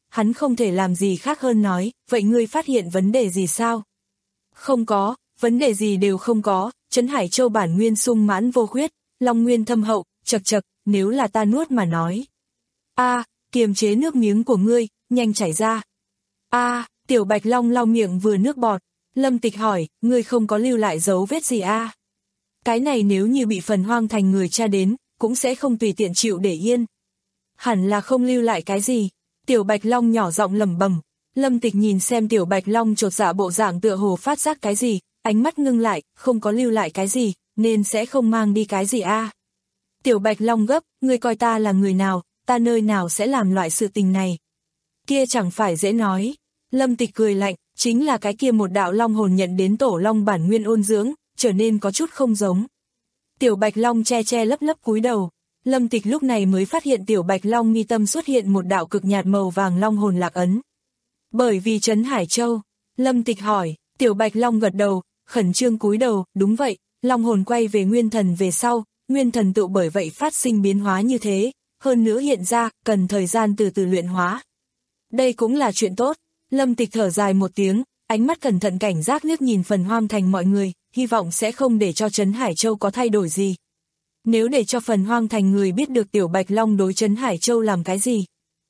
hắn không thể làm gì khác hơn nói, vậy ngươi phát hiện vấn đề gì sao? Không có, vấn đề gì đều không có, Trấn Hải Châu bản nguyên sung mãn vô khuyết, long nguyên thâm hậu, chật chật, nếu là ta nuốt mà nói. A, kiềm chế nước miếng của ngươi, nhanh chảy ra. A, Tiểu Bạch Long lau miệng vừa nước bọt, Lâm Tịch hỏi, ngươi không có lưu lại dấu vết gì a? À? Cái này nếu như bị Phần Hoang Thành người tra đến, cũng sẽ không tùy tiện chịu để yên. Hẳn là không lưu lại cái gì. Tiểu Bạch Long nhỏ giọng lẩm bẩm. Lâm Tịch nhìn xem Tiểu Bạch Long chột dạ bộ dạng tựa hồ phát giác cái gì, ánh mắt ngưng lại, không có lưu lại cái gì, nên sẽ không mang đi cái gì a. À? Tiểu Bạch Long gấp, ngươi coi ta là người nào, ta nơi nào sẽ làm loại sự tình này. Kia chẳng phải dễ nói. Lâm Tịch cười lạnh, chính là cái kia một đạo long hồn nhận đến tổ long bản nguyên ôn dưỡng, trở nên có chút không giống. Tiểu Bạch Long che che lấp lấp cúi đầu. Lâm Tịch lúc này mới phát hiện Tiểu Bạch Long mi tâm xuất hiện một đạo cực nhạt màu vàng long hồn lạc ấn. Bởi vì Trấn Hải Châu. Lâm Tịch hỏi, Tiểu Bạch Long gật đầu, khẩn trương cúi đầu, đúng vậy, long hồn quay về nguyên thần về sau, nguyên thần tự bởi vậy phát sinh biến hóa như thế, hơn nữa hiện ra, cần thời gian từ từ luyện hóa. Đây cũng là chuyện tốt. Lâm Tịch thở dài một tiếng, ánh mắt cẩn thận cảnh giác liếc nhìn Phần Hoang Thành mọi người, hy vọng sẽ không để cho Trấn Hải Châu có thay đổi gì. Nếu để cho Phần Hoang Thành người biết được Tiểu Bạch Long đối Trấn Hải Châu làm cái gì,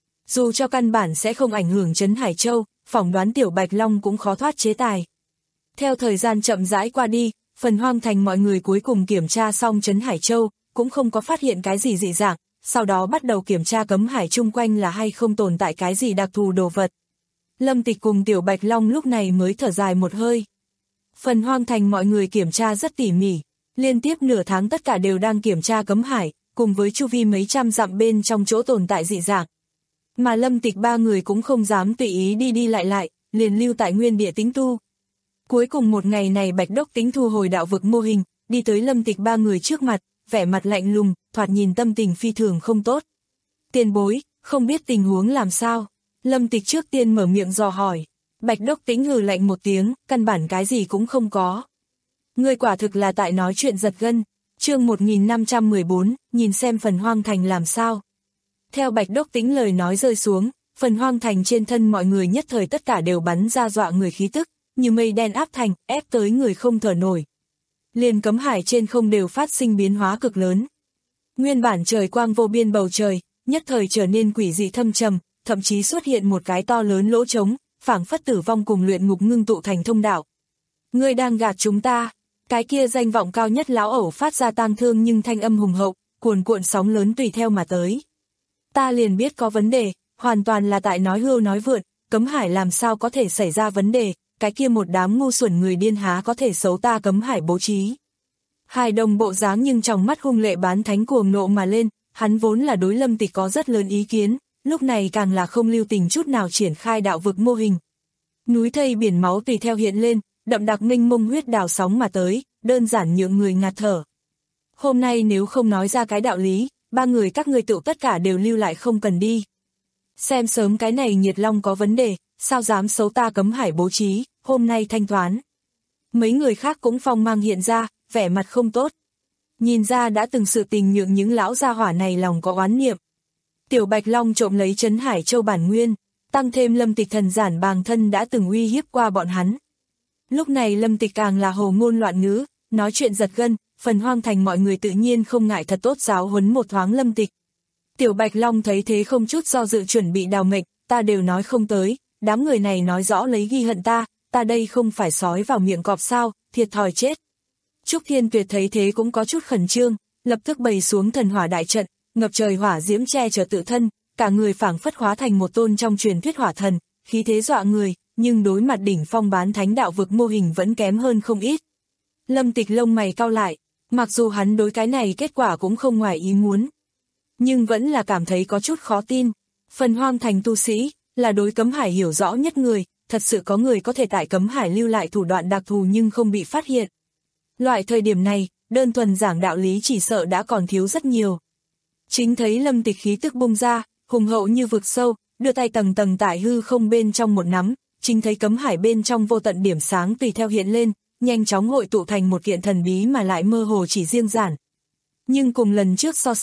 dù cho căn bản sẽ không ảnh hưởng Trấn Hải Châu, phỏng đoán Tiểu Bạch Long cũng khó thoát chế tài. Theo thời gian chậm rãi qua đi, Phần Hoang Thành mọi người cuối cùng kiểm tra xong Trấn Hải Châu, cũng không có phát hiện cái gì dị dạng, sau đó bắt đầu kiểm tra cấm hải chung quanh là hay không tồn tại cái gì đặc thù đồ vật. Lâm Tịch cùng Tiểu Bạch Long lúc này mới thở dài một hơi. Phần Hoang Thành mọi người kiểm tra rất tỉ mỉ, liên tiếp nửa tháng tất cả đều đang kiểm tra cấm hải, cùng với chu vi mấy trăm dặm bên trong chỗ tồn tại dị dạng. Mà Lâm Tịch ba người cũng không dám tùy ý đi đi lại lại, liền lưu tại nguyên địa tĩnh tu. Cuối cùng một ngày này Bạch Đốc Tính thu hồi đạo vực mô hình, đi tới Lâm Tịch ba người trước mặt, vẻ mặt lạnh lùng, thoạt nhìn tâm tình phi thường không tốt. Tiền bối, không biết tình huống làm sao? Lâm Tịch trước tiên mở miệng dò hỏi. Bạch Đốc Tính hừ lạnh một tiếng, căn bản cái gì cũng không có. Ngươi quả thực là tại nói chuyện giật gân. Chương một nghìn năm trăm mười bốn, nhìn xem Phần Hoang Thành làm sao. Theo Bạch Đốc Tính lời nói rơi xuống, Phần Hoang Thành trên thân mọi người nhất thời tất cả đều bắn ra dọa người khí tức, như mây đen áp thành, ép tới người không thở nổi. Liền cấm hải trên không đều phát sinh biến hóa cực lớn. Nguyên bản trời quang vô biên bầu trời, nhất thời trở nên quỷ dị thâm trầm, thậm chí xuất hiện một cái to lớn lỗ trống, phảng phất tử vong cùng luyện ngục ngưng tụ thành thông đạo. Ngươi đang gạt chúng ta. Cái kia danh vọng cao nhất lão ẩu phát ra tang thương nhưng thanh âm hùng hậu, cuồn cuộn sóng lớn tùy theo mà tới. Ta liền biết có vấn đề, hoàn toàn là tại nói hưu nói vượn, cấm hải làm sao có thể xảy ra vấn đề, cái kia một đám ngu xuẩn người điên há có thể xấu ta cấm hải bố trí. Hài Đồng bộ dáng nhưng trong mắt hung lệ bán thánh cuồng nộ mà lên, hắn vốn là đối Lâm Tịch có rất lớn ý kiến, lúc này càng là không lưu tình chút nào triển khai đạo vực mô hình. Núi thây biển máu tùy theo hiện lên, đậm đặc mênh mông huyết đào sóng mà tới, đơn giản nhượng người ngạt thở. Hôm nay nếu không nói ra cái đạo lý, ba người các ngươi tựu tất cả đều lưu lại không cần đi. Xem sớm cái này Nhiệt Long có vấn đề, sao dám xấu ta cấm hải bố trí, hôm nay thanh toán. Mấy người khác cũng phong mang hiện ra, vẻ mặt không tốt. Nhìn ra đã từng sự tình nhượng những lão gia hỏa này lòng có oán niệm. Tiểu Bạch Long trộm lấy Trấn Hải Châu bản nguyên, tăng thêm Lâm Tịch thần giản bàng thân đã từng uy hiếp qua bọn hắn. Lúc này Lâm Tịch càng là hồ ngôn loạn ngữ, nói chuyện giật gân, Phần Hoang Thành mọi người tự nhiên không ngại thật tốt giáo huấn một thoáng Lâm Tịch. Tiểu Bạch Long thấy thế không chút do dự chuẩn bị đào mệnh, ta đều nói không tới, đám người này nói rõ lấy ghi hận ta, ta đây không phải sói vào miệng cọp sao, thiệt thòi chết. Trúc Thiên Tuyệt thấy thế cũng có chút khẩn trương, lập tức bày xuống thần hỏa đại trận, ngập trời hỏa diễm che chở tự thân, cả người phảng phất hóa thành một tôn trong truyền thuyết hỏa thần, khí thế dọa người, nhưng đối mặt đỉnh phong bán thánh đạo vực mô hình vẫn kém hơn không ít. Lâm Tịch lông mày cau lại, mặc dù hắn đối cái này kết quả cũng không ngoài ý muốn, nhưng vẫn là cảm thấy có chút khó tin. Phần Hoang Thành tu sĩ, là đối cấm hải hiểu rõ nhất người, thật sự có người có thể tại cấm hải lưu lại thủ đoạn đặc thù nhưng không bị phát hiện. Loại thời điểm này, đơn thuần giảng đạo lý chỉ sợ đã còn thiếu rất nhiều. Chính thấy Lâm Tịch khí tức bung ra, hùng hậu như vực sâu, đưa tay tầng tầng tải hư không bên trong một nắm, chính thấy cấm hải bên trong vô tận điểm sáng tùy theo hiện lên, nhanh chóng hội tụ thành một kiện thần bí mà lại mơ hồ chỉ riêng giản. Nhưng cùng lần trước so sánh,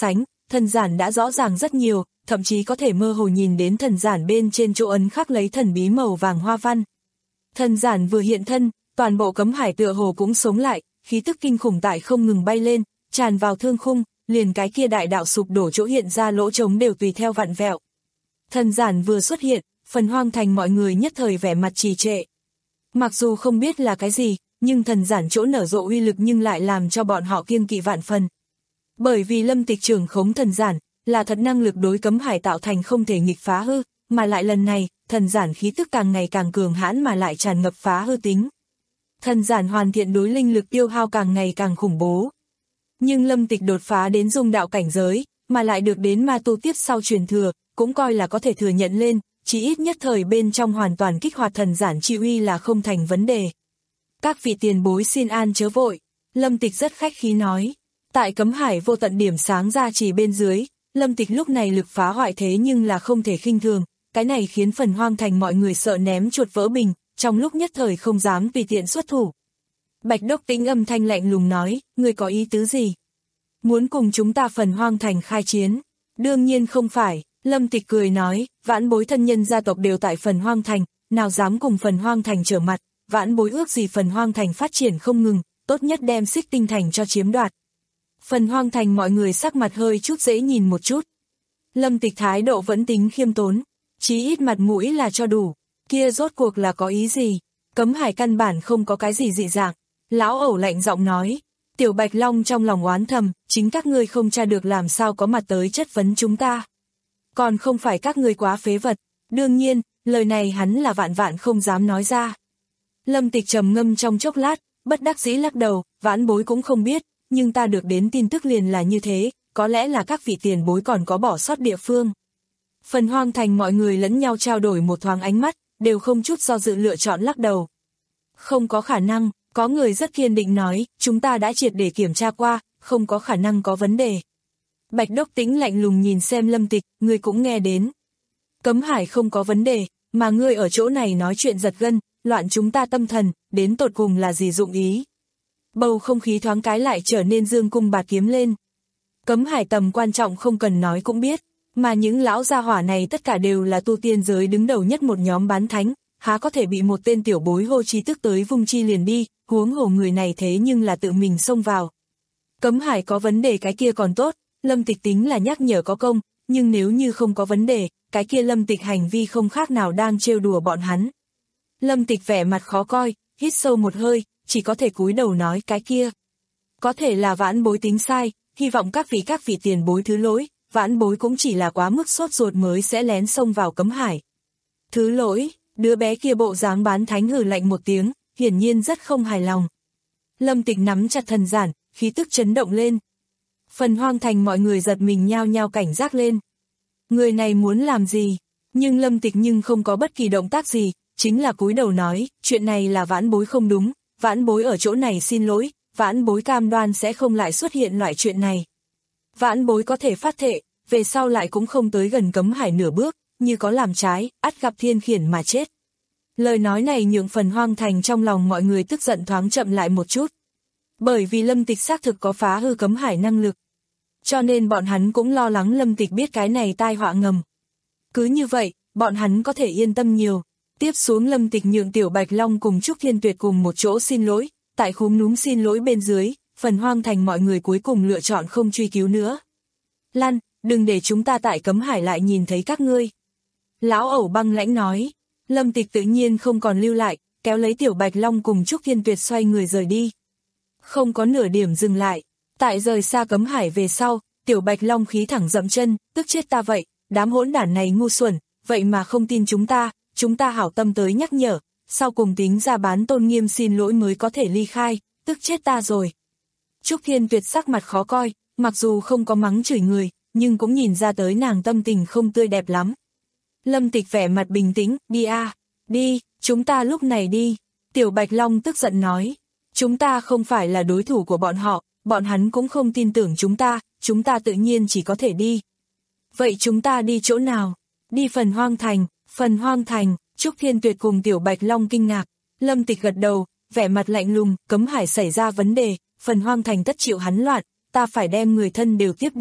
thần giản đã rõ ràng rất nhiều, thậm chí có thể mơ hồ nhìn đến thần giản bên trên chỗ ấn khắc lấy thần bí màu vàng hoa văn. Thần giản vừa hiện thân, toàn bộ cấm hải tựa hồ cũng sống lại, khí tức kinh khủng tại không ngừng bay lên, tràn vào thương khung, liền cái kia đại đạo sụp đổ chỗ hiện ra lỗ trống đều tùy theo vặn vẹo. Thần giản vừa xuất hiện, Phần Hoang Thành mọi người nhất thời vẻ mặt trì trệ. Mặc dù không biết là cái gì, nhưng thần giản chỗ nở rộ uy lực nhưng lại làm cho bọn họ kiêng kỵ vạn phần. Bởi vì Lâm Tịch trưởng khống thần giản, là thật năng lực đối cấm hải tạo thành không thể nghịch phá hư, mà lại lần này, thần giản khí tức càng ngày càng cường hãn mà lại tràn ngập phá hư tính. Thần giản hoàn thiện đối linh lực tiêu hao càng ngày càng khủng bố. Nhưng Lâm Tịch đột phá đến dung đạo cảnh giới, mà lại được đến ma tu tiếp sau truyền thừa, cũng coi là có thể thừa nhận lên, chỉ ít nhất thời bên trong hoàn toàn kích hoạt thần giản chi uy là không thành vấn đề. Các vị tiền bối xin an chớ vội, Lâm Tịch rất khách khí nói. Tại cấm hải vô tận điểm sáng ra chỉ bên dưới, Lâm Tịch lúc này lực phá hoại thế nhưng là không thể khinh thường, cái này khiến Phần Hoang Thành mọi người sợ ném chuột vỡ bình, trong lúc nhất thời không dám tùy tiện xuất thủ. Bạch Đốc Tĩnh âm thanh lạnh lùng nói, người có ý tứ gì? Muốn cùng chúng ta Phần Hoang Thành khai chiến? Đương nhiên không phải, Lâm Tịch cười nói, vãn bối thân nhân gia tộc đều tại Phần Hoang Thành, nào dám cùng Phần Hoang Thành trở mặt, vãn bối ước gì Phần Hoang Thành phát triển không ngừng, tốt nhất đem Xích Tinh Thành cho chiếm đoạt. Phần Hoang Thành mọi người sắc mặt hơi chút dễ nhìn một chút. Lâm Tịch thái độ vẫn tính khiêm tốn, chí ít mặt mũi là cho đủ, kia rốt cuộc là có ý gì? Cấm hải căn bản không có cái gì dị dạng. Lão ẩu lạnh giọng nói, Tiểu Bạch Long trong lòng oán thầm, chính các ngươi không tra được làm sao có mặt tới chất vấn chúng ta. Còn không phải các ngươi quá phế vật, đương nhiên, lời này hắn là vạn vạn không dám nói ra. Lâm Tịch trầm ngâm trong chốc lát, bất đắc dĩ lắc đầu, vãn bối cũng không biết, nhưng ta được đến tin tức liền là như thế, có lẽ là các vị tiền bối còn có bỏ sót địa phương. Phần Hoang Thành mọi người lẫn nhau trao đổi một thoáng ánh mắt, đều không chút do dự lựa chọn lắc đầu. Không có khả năng, có người rất kiên định nói, chúng ta đã triệt để kiểm tra qua, không có khả năng có vấn đề. Bạch Đốc Tĩnh lạnh lùng nhìn xem Lâm Tịch, ngươi cũng nghe đến. Cấm hải không có vấn đề, mà ngươi ở chỗ này nói chuyện giật gân, loạn chúng ta tâm thần, đến tột cùng là gì dụng ý. Bầu không khí thoáng cái lại trở nên dương cung bạt kiếm lên. Cấm hải tầm quan trọng không cần nói cũng biết, mà những lão gia hỏa này tất cả đều là tu tiên giới đứng đầu nhất một nhóm bán thánh, há có thể bị một tên tiểu bối hô chi tức tới vung chi liền đi, huống hồ người này thế nhưng là tự mình xông vào. Cấm hải có vấn đề cái kia còn tốt, Lâm Tịch tính là nhắc nhở có công, nhưng nếu như không có vấn đề, cái kia Lâm Tịch hành vi không khác nào đang trêu đùa bọn hắn. Lâm Tịch vẻ mặt khó coi, hít sâu một hơi, chỉ có thể cúi đầu nói cái kia. Có thể là vãn bối tính sai, hy vọng các vị các vị tiền bối thứ lỗi, vãn bối cũng chỉ là quá mức sốt ruột mới sẽ lén xông vào cấm hải. Thứ lỗi, đứa bé kia bộ dáng bán thánh hừ lạnh một tiếng, hiển nhiên rất không hài lòng. Lâm Tịch nắm chặt thần giản, khí tức chấn động lên. Phần Hoang Thành mọi người giật mình nhao nhao cảnh giác lên. Người này muốn làm gì? Nhưng Lâm Tịch nhưng không có bất kỳ động tác gì, chính là cúi đầu nói, chuyện này là vãn bối không đúng, vãn bối ở chỗ này xin lỗi, vãn bối cam đoan sẽ không lại xuất hiện loại chuyện này. Vãn bối có thể phát thệ, về sau lại cũng không tới gần cấm hải nửa bước, như có làm trái, ắt gặp thiên khiển mà chết. Lời nói này nhượng Phần Hoang Thành trong lòng mọi người tức giận thoáng chậm lại một chút. Bởi vì Lâm Tịch xác thực có phá hư cấm hải năng lực. Cho nên bọn hắn cũng lo lắng Lâm Tịch biết cái này tai họa ngầm. Cứ như vậy, bọn hắn có thể yên tâm nhiều. Tiếp xuống Lâm Tịch nhượng Tiểu Bạch Long cùng Trúc Thiên Tuyệt cùng một chỗ xin lỗi, tại khúm núm xin lỗi bên dưới, Phần Hoang Thành mọi người cuối cùng lựa chọn không truy cứu nữa. Lan, đừng để chúng ta tại cấm hải lại nhìn thấy các ngươi. Lão ẩu băng lãnh nói. Lâm Tịch tự nhiên không còn lưu lại, kéo lấy Tiểu Bạch Long cùng Trúc Thiên Tuyệt xoay người rời đi. Không có nửa điểm dừng lại. Tại rời xa cấm hải về sau, Tiểu Bạch Long khí thẳng dậm chân, tức chết ta vậy, đám hỗn đản này ngu xuẩn, vậy mà không tin chúng ta, chúng ta hảo tâm tới nhắc nhở, sau cùng tính ra bán tôn nghiêm xin lỗi mới có thể ly khai, tức chết ta rồi. Trúc Thiên Tuyệt sắc mặt khó coi, mặc dù không có mắng chửi người, nhưng cũng nhìn ra tới nàng tâm tình không tươi đẹp lắm. Lâm Tịch vẻ mặt bình tĩnh, đi a, đi, chúng ta lúc này đi. Tiểu Bạch Long tức giận nói, chúng ta không phải là đối thủ của bọn họ, bọn hắn cũng không tin tưởng chúng ta, chúng ta tự nhiên chỉ có thể đi. Vậy chúng ta đi chỗ nào? Đi Phần Hoang Thành, Phần Hoang Thành, Trúc Thiên Tuyệt cùng Tiểu Bạch Long kinh ngạc. Lâm Tịch gật đầu, vẻ mặt lạnh lùng, cấm hải xảy ra vấn đề, Phần Hoang Thành tất chịu hắn loạn, ta phải đem người thân đều tiếp đi,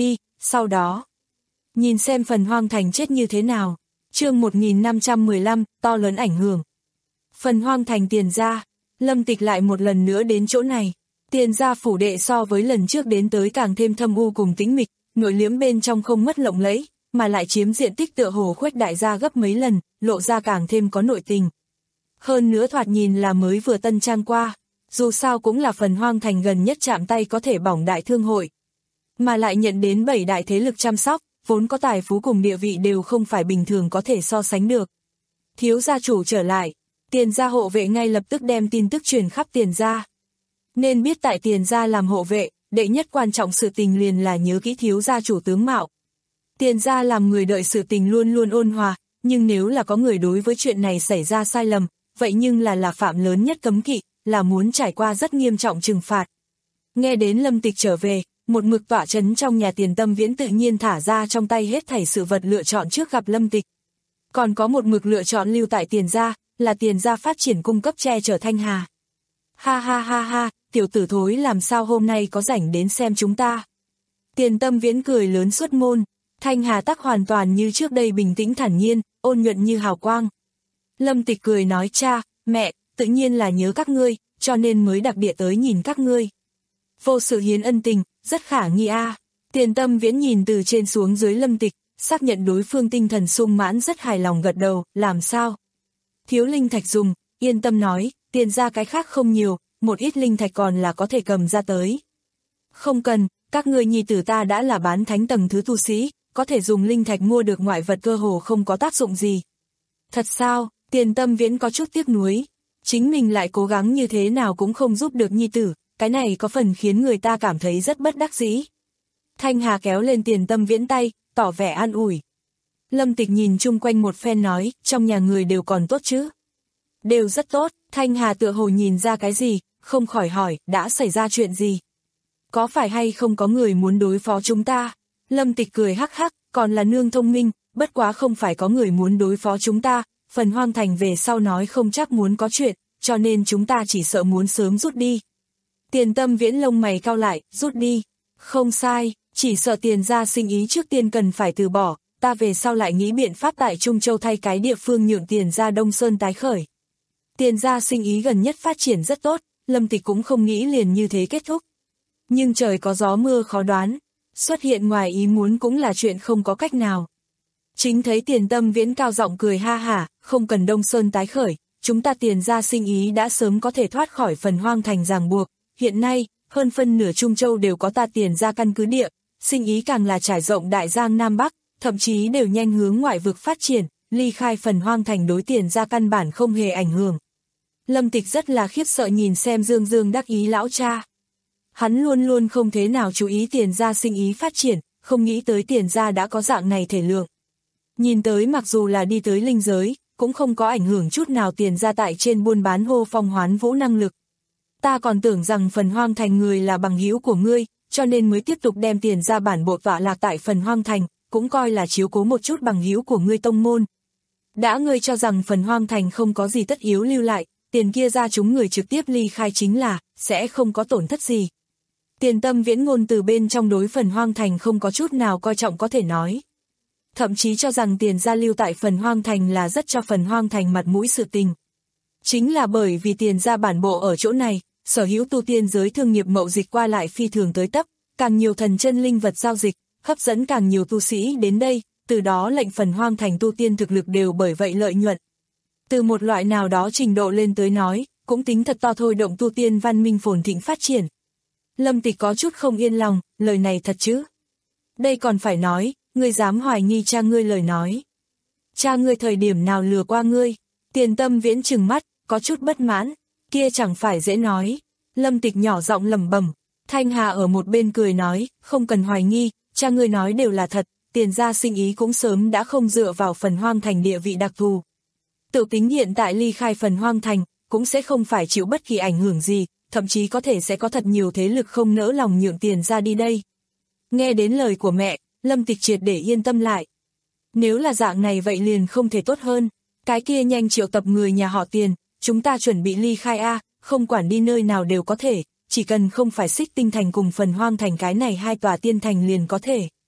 Sau đó, nhìn xem Phần Hoang Thành chết như thế nào. Chương một nghìn năm trăm mười lăm, to lớn ảnh hưởng. Phần Hoang Thành Tiền gia, Lâm Tịch lại một lần nữa đến chỗ này. Tiền gia phủ đệ so với lần trước đến tới càng thêm thâm u cùng tĩnh mịch, nội liễm bên trong không mất lộng lẫy, mà lại chiếm diện tích tựa hồ khuếch đại gia gấp mấy lần, lộ ra càng thêm có nội tình. Hơn nữa thoạt nhìn là mới vừa tân trang qua, dù sao cũng là Phần Hoang Thành gần nhất chạm tay có thể bỏng đại thương hội. Mà lại nhận đến bảy đại thế lực chăm sóc, vốn có tài phú cùng địa vị đều không phải bình thường có thể so sánh được. Thiếu gia chủ trở lại, Tiền gia hộ vệ ngay lập tức đem tin tức truyền khắp Tiền gia. Nên biết tại Tiền gia làm hộ vệ, đệ nhất quan trọng sự tình liền là nhớ kỹ thiếu gia chủ tướng mạo. Tiền gia làm người đợi sự tình luôn luôn ôn hòa, nhưng nếu là có người đối với chuyện này xảy ra sai lầm, vậy nhưng là là phạm lớn nhất cấm kỵ, là muốn trải qua rất nghiêm trọng trừng phạt. Nghe đến Lâm Tịch trở về, một mực tỏa chấn trong nhà Tiền Tâm Viễn tự nhiên thả ra trong tay hết thảy sự vật lựa chọn trước gặp Lâm Tịch. Còn có một mực lựa chọn lưu tại Tiền gia, là Tiền gia phát triển cung cấp che chở Thanh Hà. Ha ha ha ha, tiểu tử thối làm sao hôm nay có rảnh đến xem chúng ta. Tiền Tâm Viễn cười lớn suốt môn, Thanh Hà tắc hoàn toàn như trước đây bình tĩnh thản nhiên, ôn nhuận như hào quang. Lâm Tịch cười nói cha, mẹ, tự nhiên là nhớ các ngươi, cho nên mới đặc địa tới nhìn các ngươi. Vô sự hiến ân tình, rất khả nghi a. À. Tiền Tâm Viễn nhìn từ trên xuống dưới Lâm Tịch, xác nhận đối phương tinh thần sung mãn rất hài lòng gật đầu, làm sao? Thiếu linh thạch dùng, yên tâm nói, Tiền ra cái khác không nhiều, một ít linh thạch còn là có thể cầm ra tới. Không cần, các ngươi nhi tử ta đã là bán thánh tầng thứ tu sĩ, có thể dùng linh thạch mua được ngoại vật cơ hồ không có tác dụng gì. Thật sao? Tiền Tâm Viễn có chút tiếc nuối, chính mình lại cố gắng như thế nào cũng không giúp được nhi tử, cái này có phần khiến người ta cảm thấy rất bất đắc dĩ. Thanh Hà kéo lên Tiền Tâm Viễn tay, tỏ vẻ an ủi. Lâm Tịch nhìn chung quanh một phen nói, trong nhà người đều còn tốt chứ? Đều rất tốt. Thanh Hà tựa hồ nhìn ra cái gì, không khỏi hỏi, đã xảy ra chuyện gì? Có phải hay không có người muốn đối phó chúng ta? Lâm Tịch cười hắc hắc, còn là nương thông minh, bất quá không phải có người muốn đối phó chúng ta, Phần Hoang Thành về sau nói không chắc muốn có chuyện, cho nên chúng ta chỉ sợ muốn sớm rút đi. Tiền Tâm Viễn lông mày cau lại, rút đi. Không sai, chỉ sợ Tiền gia sinh ý trước tiên cần phải từ bỏ, ta về sau lại nghĩ biện pháp tại Trung Châu thay cái địa phương nhượng Tiền gia Đông Sơn tái khởi. Tiền gia sinh ý gần nhất phát triển rất tốt, Lâm Tịch cũng không nghĩ liền như thế kết thúc. Nhưng trời có gió mưa khó đoán, xuất hiện ngoài ý muốn cũng là chuyện không có cách nào. Chính thấy Tiền Tâm Viễn cao giọng cười ha hả, không cần Đông Sơn tái khởi, chúng ta Tiền gia sinh ý đã sớm có thể thoát khỏi Phần Hoang Thành ràng buộc, hiện nay, hơn phân nửa Trung Châu đều có ta Tiền gia căn cứ địa, sinh ý càng là trải rộng Đại Giang Nam Bắc, thậm chí đều nhanh hướng ngoại vực phát triển, ly khai Phần Hoang Thành đối Tiền gia căn bản không hề ảnh hưởng. Lâm Tịch rất là khiếp sợ nhìn xem Dương Dương đắc ý lão cha. Hắn luôn luôn không thế nào chú ý Tiền gia sinh ý phát triển, không nghĩ tới Tiền gia đã có dạng này thể lượng. Nhìn tới mặc dù là đi tới linh giới, cũng không có ảnh hưởng chút nào Tiền gia tại trên buôn bán hô phong hoán vũ năng lực. Ta còn tưởng rằng Phần Hoang Thành người là bằng hữu của ngươi, cho nên mới tiếp tục đem Tiền gia bản bộ tọa lạc tại Phần Hoang Thành, cũng coi là chiếu cố một chút bằng hữu của ngươi tông môn. Đã ngươi cho rằng Phần Hoang Thành không có gì tất yếu lưu lại, Tiền kia ra chúng người trực tiếp ly khai chính là, sẽ không có tổn thất gì. Tiền Tâm Viễn ngôn từ bên trong đối Phần Hoang Thành không có chút nào coi trọng có thể nói. Thậm chí cho rằng Tiền gia lưu tại Phần Hoang Thành là rất cho Phần Hoang Thành mặt mũi sự tình. Chính là bởi vì Tiền gia bản bộ ở chỗ này, sở hữu tu tiên giới thương nghiệp mậu dịch qua lại phi thường tới tấp, càng nhiều thần chân linh vật giao dịch, hấp dẫn càng nhiều tu sĩ đến đây, từ đó lệnh Phần Hoang Thành tu tiên thực lực đều bởi vậy lợi nhuận. Từ một loại nào đó trình độ lên tới nói, cũng tính thật to thôi động tu tiên văn minh phồn thịnh phát triển. Lâm Tịch có chút không yên lòng, lời này thật chứ? Đây còn phải nói, ngươi dám hoài nghi cha ngươi lời nói. Cha ngươi thời điểm nào lừa qua ngươi? Tiền Tâm Viễn trừng mắt, có chút bất mãn, kia chẳng phải dễ nói. Lâm Tịch nhỏ giọng lẩm bẩm, Thanh Hà ở một bên cười nói, không cần hoài nghi, cha ngươi nói đều là thật, Tiền gia sinh ý cũng sớm đã không dựa vào Phần Hoang Thành địa vị đặc thù. Tự tính hiện tại ly khai Phần Hoang Thành, cũng sẽ không phải chịu bất kỳ ảnh hưởng gì, thậm chí có thể sẽ có thật nhiều thế lực không nỡ lòng nhượng Tiền ra đi đây. Nghe đến lời của mẹ, Lâm Tịch triệt để yên tâm lại. Nếu là dạng này vậy liền không thể tốt hơn, cái kia nhanh triệu tập người nhà họ Tiền, chúng ta chuẩn bị ly khai a, không quản đi nơi nào đều có thể, chỉ cần không phải Xích Tinh Thành cùng Phần Hoang Thành cái này hai tòa tiên thành liền có thể.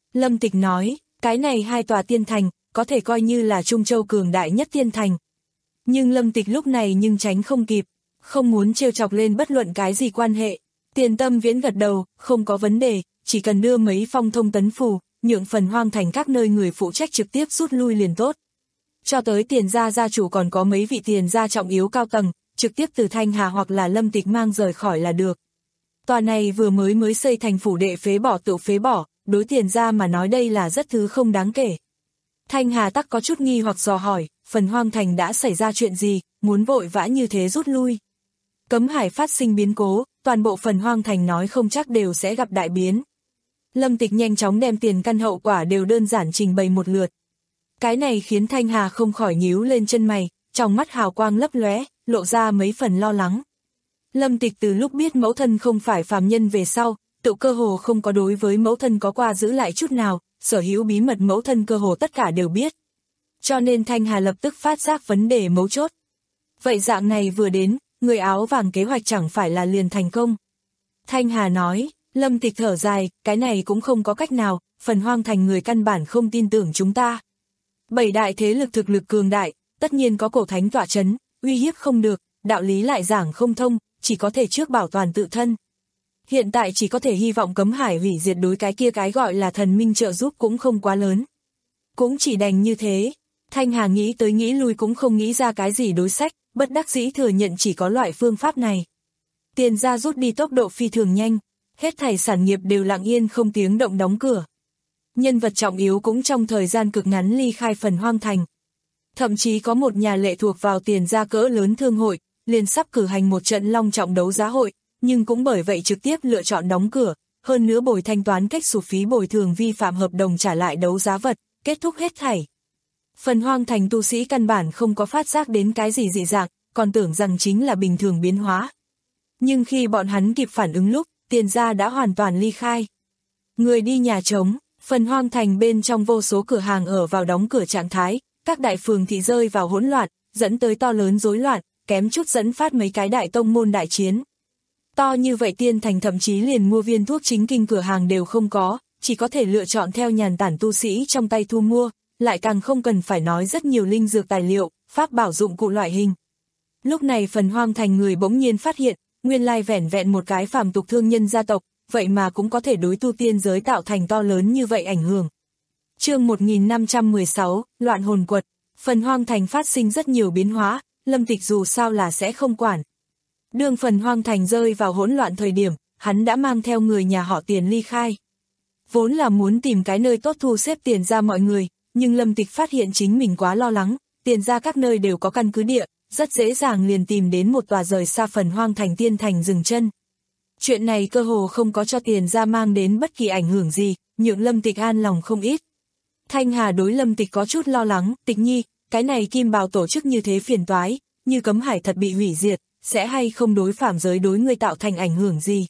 Lâm Tịch nói, cái này hai tòa tiên thành, có thể coi như là Trung Châu cường đại nhất tiên thành. Nhưng Lâm Tịch lúc này nhưng tránh không kịp, không muốn trêu chọc lên bất luận cái gì quan hệ. Tiền Tâm Viễn gật đầu, không có vấn đề, chỉ cần đưa mấy phong thông tấn phù, nhượng Phần Hoang thành các nơi người phụ trách trực tiếp rút lui liền tốt. Cho tới Tiền gia gia chủ còn có mấy vị Tiền gia trọng yếu cao tầng, trực tiếp từ Thanh Hà hoặc là Lâm Tịch mang rời khỏi là được. Tòa này vừa mới mới xây thành phủ đệ phế bỏ tự phế bỏ, đối Tiền gia mà nói đây là rất thứ không đáng kể. Thanh Hà tắc có chút nghi hoặc dò hỏi, Phần Hoang thành đã xảy ra chuyện gì, muốn vội vã như thế rút lui. Cấm hải phát sinh biến cố, toàn bộ Phần Hoang thành nói không chắc đều sẽ gặp đại biến. Lâm Tịch nhanh chóng đem tiền căn hậu quả đều đơn giản trình bày một lượt. Cái này khiến Thanh Hà không khỏi nhíu lên chân mày, trong mắt hào quang lấp lóe, lộ ra mấy phần lo lắng. Lâm Tịch từ lúc biết mẫu thân không phải phàm nhân về sau, tự cơ hồ không có đối với mẫu thân có qua giữ lại chút nào, sở hữu bí mật mẫu thân cơ hồ tất cả đều biết. Cho nên Thanh Hà lập tức phát giác vấn đề mấu chốt. Vậy dạng này vừa đến, người áo vàng kế hoạch chẳng phải là liền thành công. Thanh Hà nói, Lâm Tịch thở dài, cái này cũng không có cách nào, Phần Hoang thành người căn bản không tin tưởng chúng ta. Bảy đại thế lực thực lực cường đại, tất nhiên có cổ thánh tọa chấn, uy hiếp không được, đạo lý lại giảng không thông, chỉ có thể trước bảo toàn tự thân. Hiện tại chỉ có thể hy vọng cấm hải hủy diệt đối cái kia cái gọi là thần minh trợ giúp cũng không quá lớn. Cũng chỉ đành như thế. Thanh Hà nghĩ tới nghĩ lui cũng không nghĩ ra cái gì đối sách, bất đắc dĩ thừa nhận chỉ có loại phương pháp này. Tiền gia rút đi tốc độ phi thường nhanh, hết thảy sản nghiệp đều lặng yên không tiếng động đóng cửa. Nhân vật trọng yếu cũng trong thời gian cực ngắn ly khai Phần Hoang thành. Thậm chí có một nhà lệ thuộc vào Tiền gia cỡ lớn thương hội, liền sắp cử hành một trận long trọng đấu giá hội, nhưng cũng bởi vậy trực tiếp lựa chọn đóng cửa, hơn nữa bồi thanh toán cách sổ phí bồi thường vi phạm hợp đồng trả lại đấu giá vật, kết thúc hết thảy. Phần Hoang thành tu sĩ căn bản không có phát giác đến cái gì dị dạng, còn tưởng rằng chính là bình thường biến hóa. Nhưng khi bọn hắn kịp phản ứng lúc, Tiền gia đã hoàn toàn ly khai. Người đi nhà trống, Phần Hoang thành bên trong vô số cửa hàng ở vào đóng cửa trạng thái, các đại phường thị rơi vào hỗn loạn, dẫn tới to lớn rối loạn, kém chút dẫn phát mấy cái đại tông môn đại chiến. To như vậy tiên thành thậm chí liền mua viên thuốc chính kinh cửa hàng đều không có, chỉ có thể lựa chọn theo nhàn tản tu sĩ trong tay thu mua, lại càng không cần phải nói rất nhiều linh dược tài liệu, pháp bảo dụng cụ loại hình. Lúc này Phần Hoang thành người bỗng nhiên phát hiện, nguyên lai vẻn vẹn một cái phàm tục thương nhân gia tộc, vậy mà cũng có thể đối tu tiên giới tạo thành to lớn như vậy ảnh hưởng. Chương một nghìn năm trăm mười sáu, Loạn hồn quật. Phần Hoang thành phát sinh rất nhiều biến hóa, Lâm Tịch dù sao là sẽ không quản. Đương Phần Hoang thành rơi vào hỗn loạn thời điểm, hắn đã mang theo người nhà họ Tiền ly khai. Vốn là muốn tìm cái nơi tốt thu xếp Tiền gia mọi người, nhưng Lâm Tịch phát hiện chính mình quá lo lắng, Tiền gia các nơi đều có căn cứ địa, rất dễ dàng liền tìm đến một tòa rời xa Phần Hoang thành tiên thành dừng chân. Chuyện này cơ hồ không có cho Tiền gia mang đến bất kỳ ảnh hưởng gì, nhượng Lâm Tịch an lòng không ít. Thanh Hà đối Lâm Tịch có chút lo lắng, Tịch nhi, cái này kim bào tổ chức như thế phiền toái, như cấm hải thật bị hủy diệt, sẽ hay không đối phạm giới đối người tạo thành ảnh hưởng gì.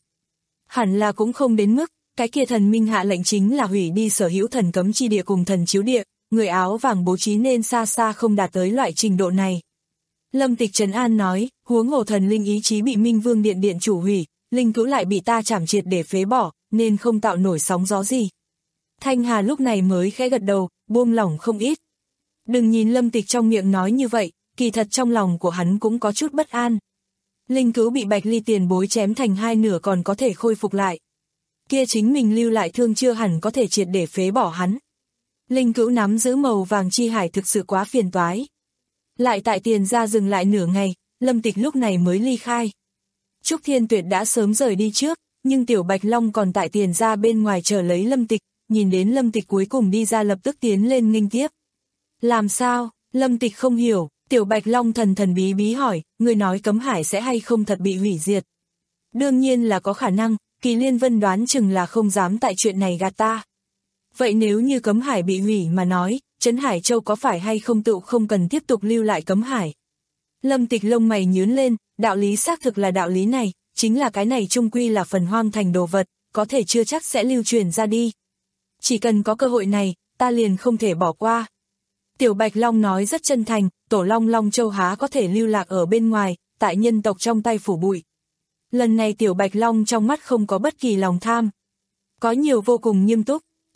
Hẳn là cũng không đến mức, cái kia thần minh hạ lệnh chính là hủy đi sở hữu thần cấm chi địa cùng thần chiếu địa, người áo vàng bố trí nên xa xa không đạt tới loại trình độ này. Lâm Tịch trấn an nói, huống hồ thần linh ý chí bị Minh Vương Điện Điện chủ hủy, linh cữu lại bị ta chảm triệt để phế bỏ, nên không tạo nổi sóng gió gì. Thanh Hà lúc này mới khẽ gật đầu, buông lỏng không ít. Đừng nhìn Lâm Tịch trong miệng nói như vậy, kỳ thật trong lòng của hắn cũng có chút bất an. Linh cữu bị Bạch Ly tiền bối chém thành hai nửa còn có thể khôi phục lại. Kia chính mình lưu lại thương chưa hẳn có thể triệt để phế bỏ hắn. Linh cữu nắm giữ màu vàng chi hải thực sự quá phiền toái. Lại tại Tiền gia dừng lại nửa ngày, Lâm Tịch lúc này mới ly khai. Trúc Thiên Tuyệt đã sớm rời đi trước, nhưng Tiểu Bạch Long còn tại Tiền gia bên ngoài chờ lấy Lâm Tịch, nhìn đến Lâm Tịch cuối cùng đi ra lập tức tiến lên nghênh tiếp. Làm sao? Lâm Tịch không hiểu, Tiểu Bạch Long thần thần bí bí hỏi, người nói cấm hải sẽ hay không thật bị hủy diệt? Đương nhiên là có khả năng, Kỳ Liên Vân đoán chừng là không dám tại chuyện này gạt ta. Vậy nếu như cấm hải bị hủy mà nói, Trấn Hải Châu có phải hay không tự không cần tiếp tục lưu lại cấm hải? Lâm Tịch lông mày nhướng lên, đạo lý xác thực là đạo lý này, chính là cái này chung quy là Phần Hoang thành đồ vật, có thể chưa chắc sẽ lưu truyền ra đi. Chỉ cần có cơ hội này, ta liền không thể bỏ qua. Tiểu Bạch Long nói rất chân thành, Tổ Long Long Châu há có thể lưu lạc ở bên ngoài, tại nhân tộc trong tay phủ bụi. Lần này Tiểu Bạch Long trong mắt không có bất kỳ lòng tham. Có nhiều vô cùng nghiêm túc,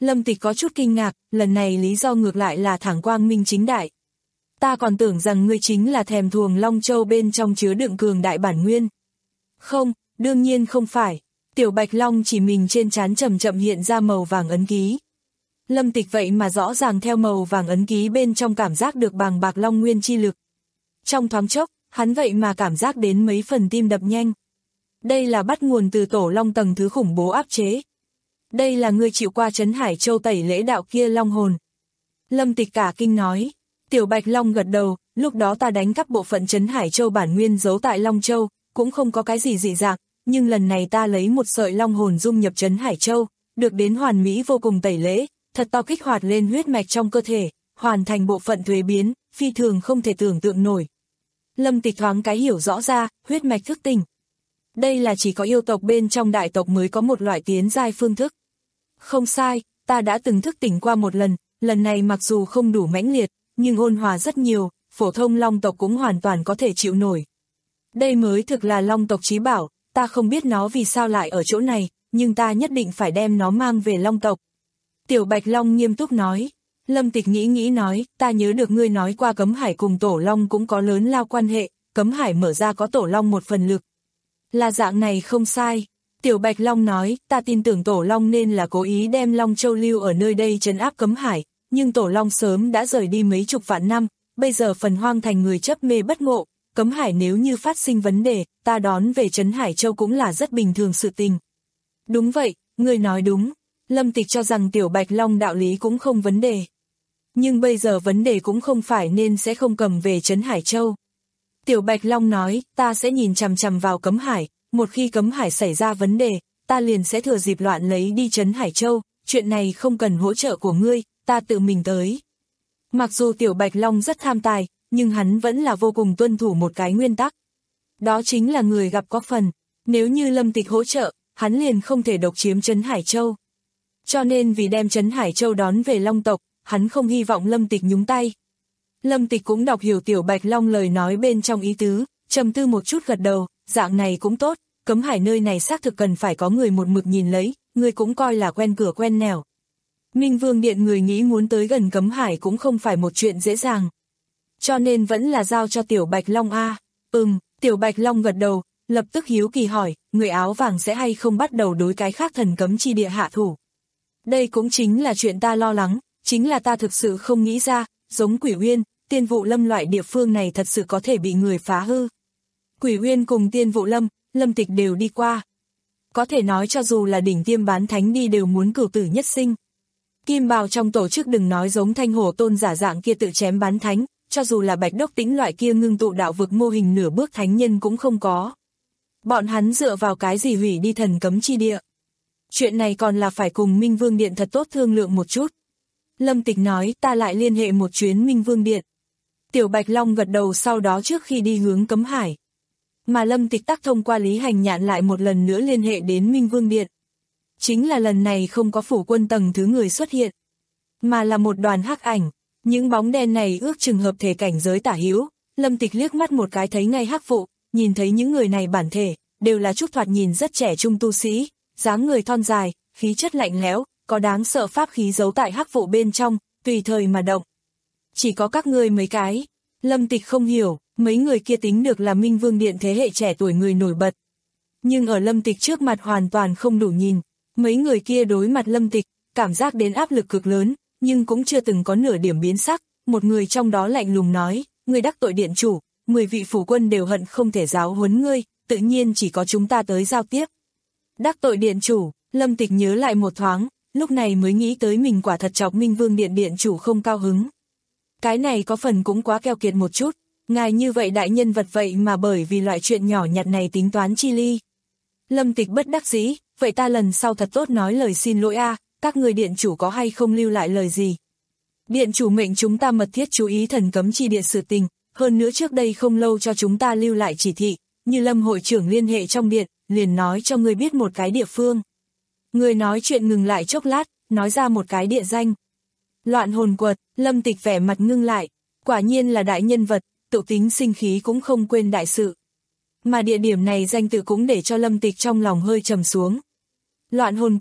Lâm Tịch có chút kinh ngạc, lần này lý do ngược lại là thẳng quang minh chính đại. Ta còn tưởng rằng ngươi chính là thèm thuồng Long Châu bên trong chứa đựng cường đại bản nguyên. Không, đương nhiên không phải. Tiểu Bạch Long chỉ mình trên trán chậm chậm hiện ra màu vàng ấn ký. Lâm Tịch vậy mà rõ ràng theo màu vàng ấn ký bên trong cảm giác được bàng bạc long nguyên chi lực. Trong thoáng chốc, hắn vậy mà cảm giác đến mấy phần tim đập nhanh. Đây là bắt nguồn từ tổ long tầng thứ khủng bố áp chế. Đây là ngươi chịu qua Trấn Hải Châu tẩy lễ đạo kia long hồn. Lâm Tịch cả kinh nói. Tiểu Bạch Long gật đầu, lúc đó ta đánh cắp bộ phận Trấn Hải Châu bản nguyên giấu tại Long Châu, cũng không có cái gì dị dạng, nhưng lần này ta lấy một sợi long hồn dung nhập Trấn Hải Châu, được đến hoàn mỹ vô cùng tẩy lễ, thật to kích hoạt lên huyết mạch trong cơ thể, hoàn thành bộ phận thuế biến, phi thường không thể tưởng tượng nổi. Lâm Tịch thoáng cái hiểu rõ ra, huyết mạch thức tỉnh. Đây là chỉ có yêu tộc bên trong đại tộc mới có một loại tiến giai phương thức. Không sai, ta đã từng thức tỉnh qua một lần, lần này mặc dù không đủ mãnh liệt, nhưng ôn hòa rất nhiều, phổ thông long tộc cũng hoàn toàn có thể chịu nổi. Đây mới thực là long tộc chí bảo, ta không biết nó vì sao lại ở chỗ này, nhưng ta nhất định phải đem nó mang về long tộc. Tiểu Bạch Long nghiêm túc nói. Lâm Tịch nghĩ nghĩ nói, ta nhớ được ngươi nói qua Cấm Hải cùng Tổ Long cũng có lớn lao quan hệ, Cấm Hải mở ra có Tổ Long một phần lực. Là dạng này không sai. Tiểu Bạch Long nói, ta tin tưởng Tổ Long nên là cố ý đem Long Châu lưu ở nơi đây trấn áp Cấm Hải, nhưng Tổ Long sớm đã rời đi mấy chục vạn năm, bây giờ phần hoang thành người chấp mê bất ngộ, Cấm Hải nếu như phát sinh vấn đề, ta đón về Trấn Hải Châu cũng là rất bình thường sự tình. Đúng vậy, ngươi nói đúng. Lâm Tịch cho rằng Tiểu Bạch Long đạo lý cũng không vấn đề. Nhưng bây giờ vấn đề cũng không phải nên sẽ không cầm về Trấn Hải Châu. Tiểu Bạch Long nói, ta sẽ nhìn chằm chằm vào Cấm Hải, một khi Cấm Hải xảy ra vấn đề, ta liền sẽ thừa dịp loạn lấy đi Trấn Hải Châu, chuyện này không cần hỗ trợ của ngươi, ta tự mình tới. Mặc dù Tiểu Bạch Long rất tham tài, nhưng hắn vẫn là vô cùng tuân thủ một cái nguyên tắc. Đó chính là người gặp có phần, nếu như Lâm Tịch hỗ trợ, hắn liền không thể độc chiếm Trấn Hải Châu. Cho nên vì đem Trấn Hải Châu đón về Long tộc, hắn không hy vọng Lâm Tịch nhúng tay. Lâm Tịch cũng đọc hiểu Tiểu Bạch Long lời nói bên trong ý tứ, trầm tư một chút gật đầu, dạng này cũng tốt, Cấm Hải nơi này xác thực cần phải có người một mực nhìn lấy, người cũng coi là quen cửa quen nẻo. Minh Vương Điện người nghĩ muốn tới gần Cấm Hải cũng không phải một chuyện dễ dàng. Cho nên vẫn là giao cho Tiểu Bạch Long a. Ừm, Tiểu Bạch Long gật đầu, lập tức hiếu kỳ hỏi, người áo vàng sẽ hay không bắt đầu đối cái khác thần cấm chi địa hạ thủ. Đây cũng chính là chuyện ta lo lắng, chính là ta thực sự không nghĩ ra, giống Quỷ Uyên, Tiên Vụ Lâm loại địa phương này thật sự có thể bị người phá hư. Quỷ Uyên cùng Tiên Vụ Lâm, Lâm Tịch đều đi qua. Có thể nói cho dù là đỉnh tiêm bán thánh đi đều muốn cửu tử nhất sinh. Kim bào trong tổ chức đừng nói giống Thanh Hổ Tôn giả dạng kia tự chém bán thánh, cho dù là Bạch Đốc Tĩnh loại kia ngưng tụ đạo vực mô hình nửa bước thánh nhân cũng không có. Bọn hắn dựa vào cái gì hủy đi thần cấm chi địa. Chuyện này còn là phải cùng Minh Vương Điện thật tốt thương lượng một chút. Lâm Tịch nói ta lại liên hệ một chuyến Minh Vương Điện. Tiểu Bạch Long gật đầu sau đó trước khi đi hướng Cấm Hải. Mà Lâm Tịch tắc thông qua Lý Hành Nhạn lại một lần nữa liên hệ đến Minh Vương Điện. Chính là lần này không có phủ quân tầng thứ người xuất hiện, mà là một đoàn hắc ảnh. Những bóng đen này ước chừng hợp thể cảnh giới tả hữu. Lâm Tịch liếc mắt một cái thấy ngay hắc vụ, nhìn thấy những người này bản thể, đều là chút thoạt nhìn rất trẻ trung tu sĩ, dáng người thon dài, khí chất lạnh lẽo, có đáng sợ pháp khí giấu tại hắc vụ bên trong, tùy thời mà động. Chỉ có các ngươi mấy cái. Lâm Tịch không hiểu, mấy người kia tính được là Minh Vương Điện thế hệ trẻ tuổi người nổi bật. Nhưng ở Lâm Tịch trước mặt hoàn toàn không đủ nhìn. Mấy người kia đối mặt Lâm Tịch, cảm giác đến áp lực cực lớn, nhưng cũng chưa từng có nửa điểm biến sắc. Một người trong đó lạnh lùng nói, ngươi đắc tội điện chủ, mười vị phủ quân đều hận không thể giáo huấn ngươi, tự nhiên chỉ có chúng ta tới giao tiếp. Đắc tội điện chủ, Lâm Tịch nhớ lại một thoáng, lúc này mới nghĩ tới mình quả thật chọc Minh Vương Điện điện chủ không cao hứng. Cái này có phần cũng quá keo kiệt một chút, ngài như vậy đại nhân vật vậy mà bởi vì loại chuyện nhỏ nhặt này tính toán chi ly. Lâm Tịch bất đắc dĩ, vậy ta lần sau thật tốt nói lời xin lỗi a, các người điện chủ có hay không lưu lại lời gì. Điện chủ mệnh chúng ta mật thiết chú ý thần cấm chi địa sự tình, hơn nữa trước đây không lâu cho chúng ta lưu lại chỉ thị, như Lâm hội trưởng liên hệ trong điện, liền nói cho người biết một cái địa phương. Người nói chuyện ngừng lại chốc lát, nói ra một cái địa danh. Loạn hồn quật, Lâm Tịch vẻ mặt ngưng lại, quả nhiên là đại nhân vật, tự tính sinh khí cũng không quên đại sự. Mà địa điểm này danh tự cũng để cho Lâm Tịch trong lòng hơi trầm xuống. Loạn hồn quật,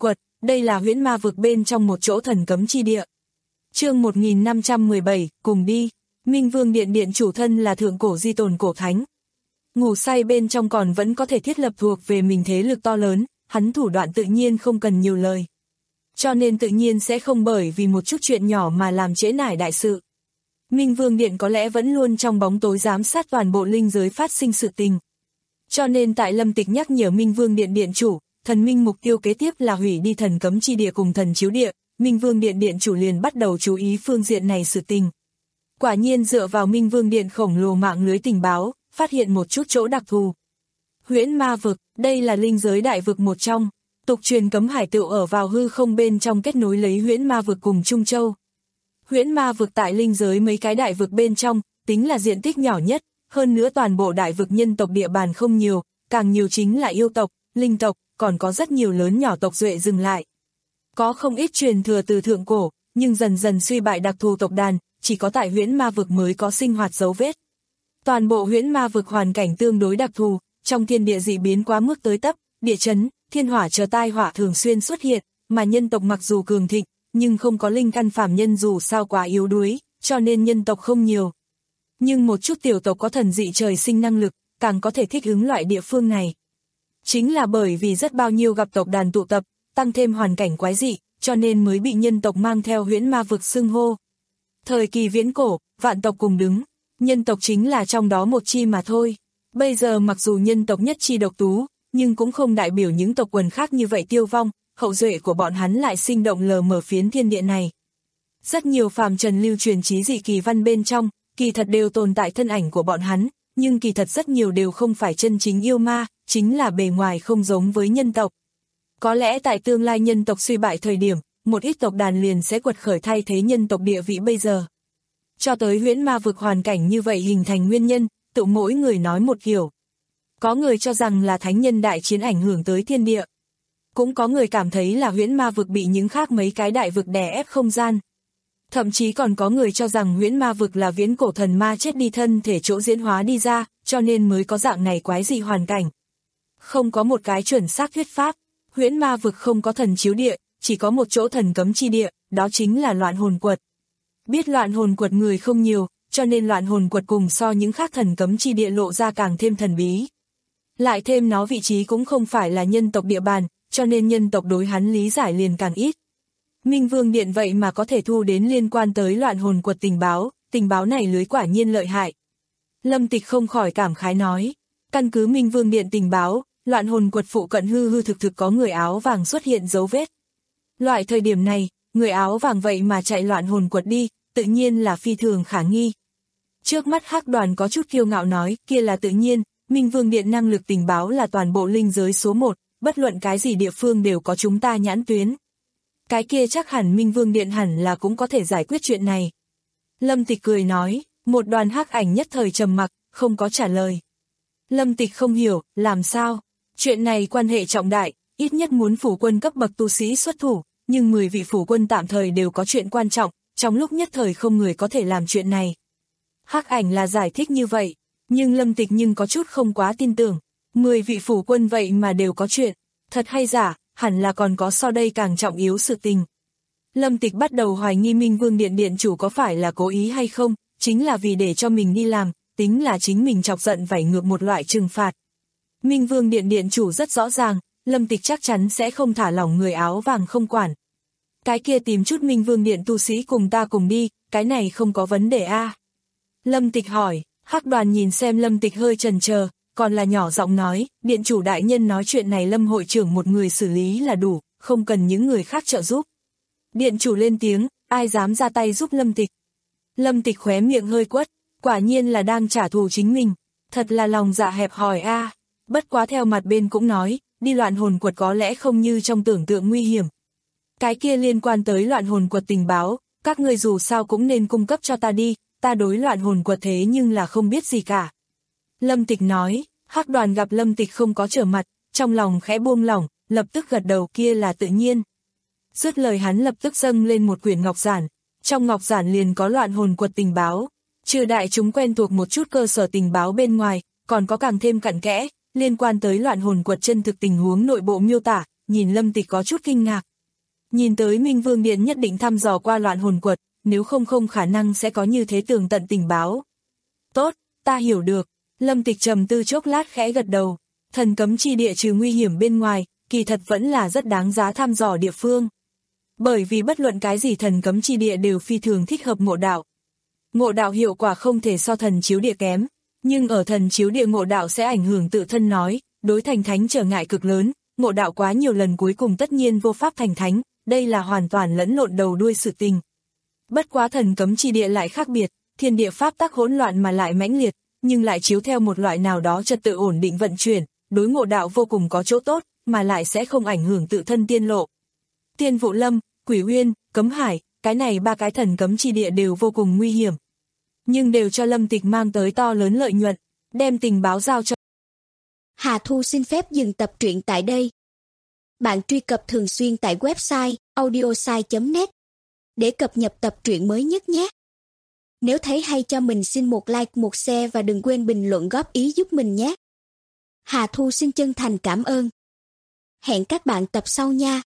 đây là huyễn ma vực bên trong một chỗ thần cấm chi địa. Chương một nghìn năm trăm mười bảy, cùng đi. Minh Vương Điện điện chủ thân là thượng cổ di tồn cổ thánh. Ngủ say bên trong còn vẫn có thể thiết lập thuộc về mình thế lực to lớn, hắn thủ đoạn tự nhiên không cần nhiều lời. Cho nên tự nhiên sẽ không bởi vì một chút chuyện nhỏ mà làm trễ nải đại sự. Minh Vương Điện có lẽ vẫn luôn trong bóng tối giám sát toàn bộ linh giới phát sinh sự tình. Cho nên tại Lâm Tịch nhắc nhở Minh Vương Điện điện chủ, thần minh mục tiêu kế tiếp là hủy đi thần cấm chi địa cùng thần chiếu địa, Minh Vương Điện điện chủ liền bắt đầu chú ý phương diện này sự tình. Quả nhiên dựa vào Minh Vương Điện khổng lồ mạng lưới tình báo, phát hiện một chút chỗ đặc thù. Huyễn ma vực, đây là linh giới đại vực một trong, tục truyền cấm hải tựu ở vào hư không bên trong kết nối lấy huyễn ma vực cùng Trung Châu. Huyễn ma vực tại linh giới mấy cái đại vực bên trong, tính là diện tích nhỏ nhất, hơn nữa toàn bộ đại vực nhân tộc địa bàn không nhiều, càng nhiều chính là yêu tộc, linh tộc, còn có rất nhiều lớn nhỏ tộc duệ dừng lại. Có không ít truyền thừa từ thượng cổ, nhưng dần dần suy bại đặc thù tộc đàn, chỉ có tại huyễn ma vực mới có sinh hoạt dấu vết. Toàn bộ huyễn ma vực hoàn cảnh tương đối đặc thù, trong thiên địa dị biến quá mức tới tấp, địa chấn, thiên hỏa chờ tai họa thường xuyên xuất hiện, mà nhân tộc mặc dù cường thịnh, nhưng không có linh căn phàm nhân dù sao quá yếu đuối, cho nên nhân tộc không nhiều. Nhưng một chút tiểu tộc có thần dị trời sinh năng lực, càng có thể thích ứng loại địa phương này. Chính là bởi vì rất bao nhiêu gặp tộc đàn tụ tập, tăng thêm hoàn cảnh quái dị, cho nên mới bị nhân tộc mang theo huyễn ma vực xưng hô. Thời kỳ viễn cổ, vạn tộc cùng đứng, nhân tộc chính là trong đó một chi mà thôi. Bây giờ mặc dù nhân tộc nhất chi độc tú, nhưng cũng không đại biểu những tộc quần khác như vậy tiêu vong, hậu duệ của bọn hắn lại sinh động lờ mờ phiến thiên địa này. Rất nhiều phàm trần lưu truyền trí dị kỳ văn bên trong, kỳ thật đều tồn tại thân ảnh của bọn hắn, nhưng kỳ thật rất nhiều đều không phải chân chính yêu ma, chính là bề ngoài không giống với nhân tộc. Có lẽ tại tương lai nhân tộc suy bại thời điểm, một ít tộc đàn liền sẽ quật khởi thay thế nhân tộc địa vị bây giờ. Cho tới huyễn ma vực hoàn cảnh như vậy hình thành nguyên nhân, tự mỗi người nói một kiểu. Có người cho rằng là thánh nhân đại chiến ảnh hưởng tới thiên địa. Cũng có người cảm thấy là huyễn ma vực bị những khác mấy cái đại vực đè ép không gian. Thậm chí còn có người cho rằng huyễn ma vực là viễn cổ thần ma chết đi thân thể chỗ diễn hóa đi ra, cho nên mới có dạng này quái dị hoàn cảnh. Không có một cái chuẩn xác thuyết pháp, huyễn ma vực không có thần chiếu địa, chỉ có một chỗ thần cấm chi địa, đó chính là loạn hồn quật. Biết loạn hồn quật người không nhiều, cho nên loạn hồn quật cùng so những khác thần cấm chi địa lộ ra càng thêm thần bí. Lại thêm nó vị trí cũng không phải là nhân tộc địa bàn, cho nên nhân tộc đối hắn lý giải liền càng ít. Minh Vương Điện vậy mà có thể thu đến liên quan tới loạn hồn quật tình báo, tình báo này lưới quả nhiên lợi hại. Lâm Tịch không khỏi cảm khái nói, căn cứ Minh Vương Điện tình báo, loạn hồn quật phụ cận hư hư thực thực có người áo vàng xuất hiện dấu vết. Loại thời điểm này, người áo vàng vậy mà chạy loạn hồn quật đi, tự nhiên là phi thường khả nghi. Trước mắt Hắc Đoàn có chút kiêu ngạo nói, kia là tự nhiên, Minh Vương Điện năng lực tình báo là toàn bộ linh giới số một, bất luận cái gì địa phương đều có chúng ta nhãn tuyến. Cái kia chắc hẳn Minh Vương Điện hẳn là cũng có thể giải quyết chuyện này. Lâm Tịch cười nói, một đoàn hắc ảnh nhất thời trầm mặc, không có trả lời. Lâm Tịch không hiểu, làm sao? Chuyện này quan hệ trọng đại, ít nhất muốn phủ quân cấp bậc tu sĩ xuất thủ, nhưng mười vị phủ quân tạm thời đều có chuyện quan trọng, trong lúc nhất thời không người có thể làm chuyện này. Hắc ảnh là giải thích như vậy, nhưng Lâm Tịch nhưng có chút không quá tin tưởng. mười vị phủ quân vậy mà đều có chuyện, thật hay giả, hẳn là còn có so đây càng trọng yếu sự tình. Lâm Tịch bắt đầu hoài nghi Minh Vương Điện điện chủ có phải là cố ý hay không, chính là vì để cho mình đi làm, tính là chính mình chọc giận vảy ngược một loại trừng phạt. Minh Vương Điện điện chủ rất rõ ràng, Lâm Tịch chắc chắn sẽ không thả lỏng người áo vàng không quản. Cái kia tìm chút Minh Vương Điện tu sĩ cùng ta cùng đi, cái này không có vấn đề a. À? Lâm Tịch hỏi, Hắc Đoàn nhìn xem Lâm Tịch hơi chần chờ, còn là nhỏ giọng nói, điện chủ đại nhân nói chuyện này Lâm hội trưởng một người xử lý là đủ, không cần những người khác trợ giúp. Điện chủ lên tiếng, ai dám ra tay giúp Lâm Tịch. Lâm Tịch khóe miệng hơi quất, quả nhiên là đang trả thù chính mình, thật là lòng dạ hẹp hòi a. À. Bất quá theo mặt bên cũng nói, đi loạn hồn quật có lẽ không như trong tưởng tượng nguy hiểm. Cái kia liên quan tới loạn hồn quật tình báo, các người dù sao cũng nên cung cấp cho ta đi, ta đối loạn hồn quật thế nhưng là không biết gì cả. Lâm Tịch nói, Hắc Đoàn gặp Lâm Tịch không có trở mặt, trong lòng khẽ buông lỏng, lập tức gật đầu, kia là tự nhiên. Dứt lời hắn lập tức dâng lên một quyển ngọc giản, trong ngọc giản liền có loạn hồn quật tình báo, trừ đại chúng quen thuộc một chút cơ sở tình báo bên ngoài, còn có càng thêm cặn kẽ, liên quan tới loạn hồn quật chân thực tình huống nội bộ miêu tả, nhìn Lâm Tịch có chút kinh ngạc. Nhìn tới Minh Vương Điện nhất định thăm dò qua loạn hồn quật, nếu không không khả năng sẽ có như thế tường tận tình báo. Tốt, ta hiểu được. Lâm Tịch trầm tư chốc lát khẽ gật đầu. Thần cấm chi địa trừ nguy hiểm bên ngoài, kỳ thật vẫn là rất đáng giá thăm dò địa phương. Bởi vì bất luận cái gì thần cấm chi địa đều phi thường thích hợp ngộ đạo. Ngộ đạo hiệu quả không thể so thần chiếu địa kém, nhưng ở thần chiếu địa ngộ đạo sẽ ảnh hưởng tự thân nói, đối thành thánh trở ngại cực lớn, ngộ đạo quá nhiều lần cuối cùng tất nhiên vô pháp thành thánh, đây là hoàn toàn lẫn lộn đầu đuôi sự tình. Bất quá thần cấm chi địa lại khác biệt, thiên địa pháp tắc hỗn loạn mà lại mãnh liệt, nhưng lại chiếu theo một loại nào đó trật tự ổn định vận chuyển, đối ngộ đạo vô cùng có chỗ tốt, mà lại sẽ không ảnh hưởng tự thân tiên lộ. Tiên Vụ Lâm, Quỷ Uyên, Cấm Hải, cái này ba cái thần cấm chi địa đều vô cùng nguy hiểm. Nhưng đều cho Lâm Tịch mang tới to lớn lợi nhuận, đem tình báo giao cho. Hà Thu xin phép dừng tập truyện tại đây. Bạn truy cập thường xuyên tại website audiosai chấm net để cập nhật tập truyện mới nhất nhé. Nếu thấy hay cho mình xin một like, một share và đừng quên bình luận góp ý giúp mình nhé. Hà Thu xin chân thành cảm ơn. Hẹn các bạn tập sau nha.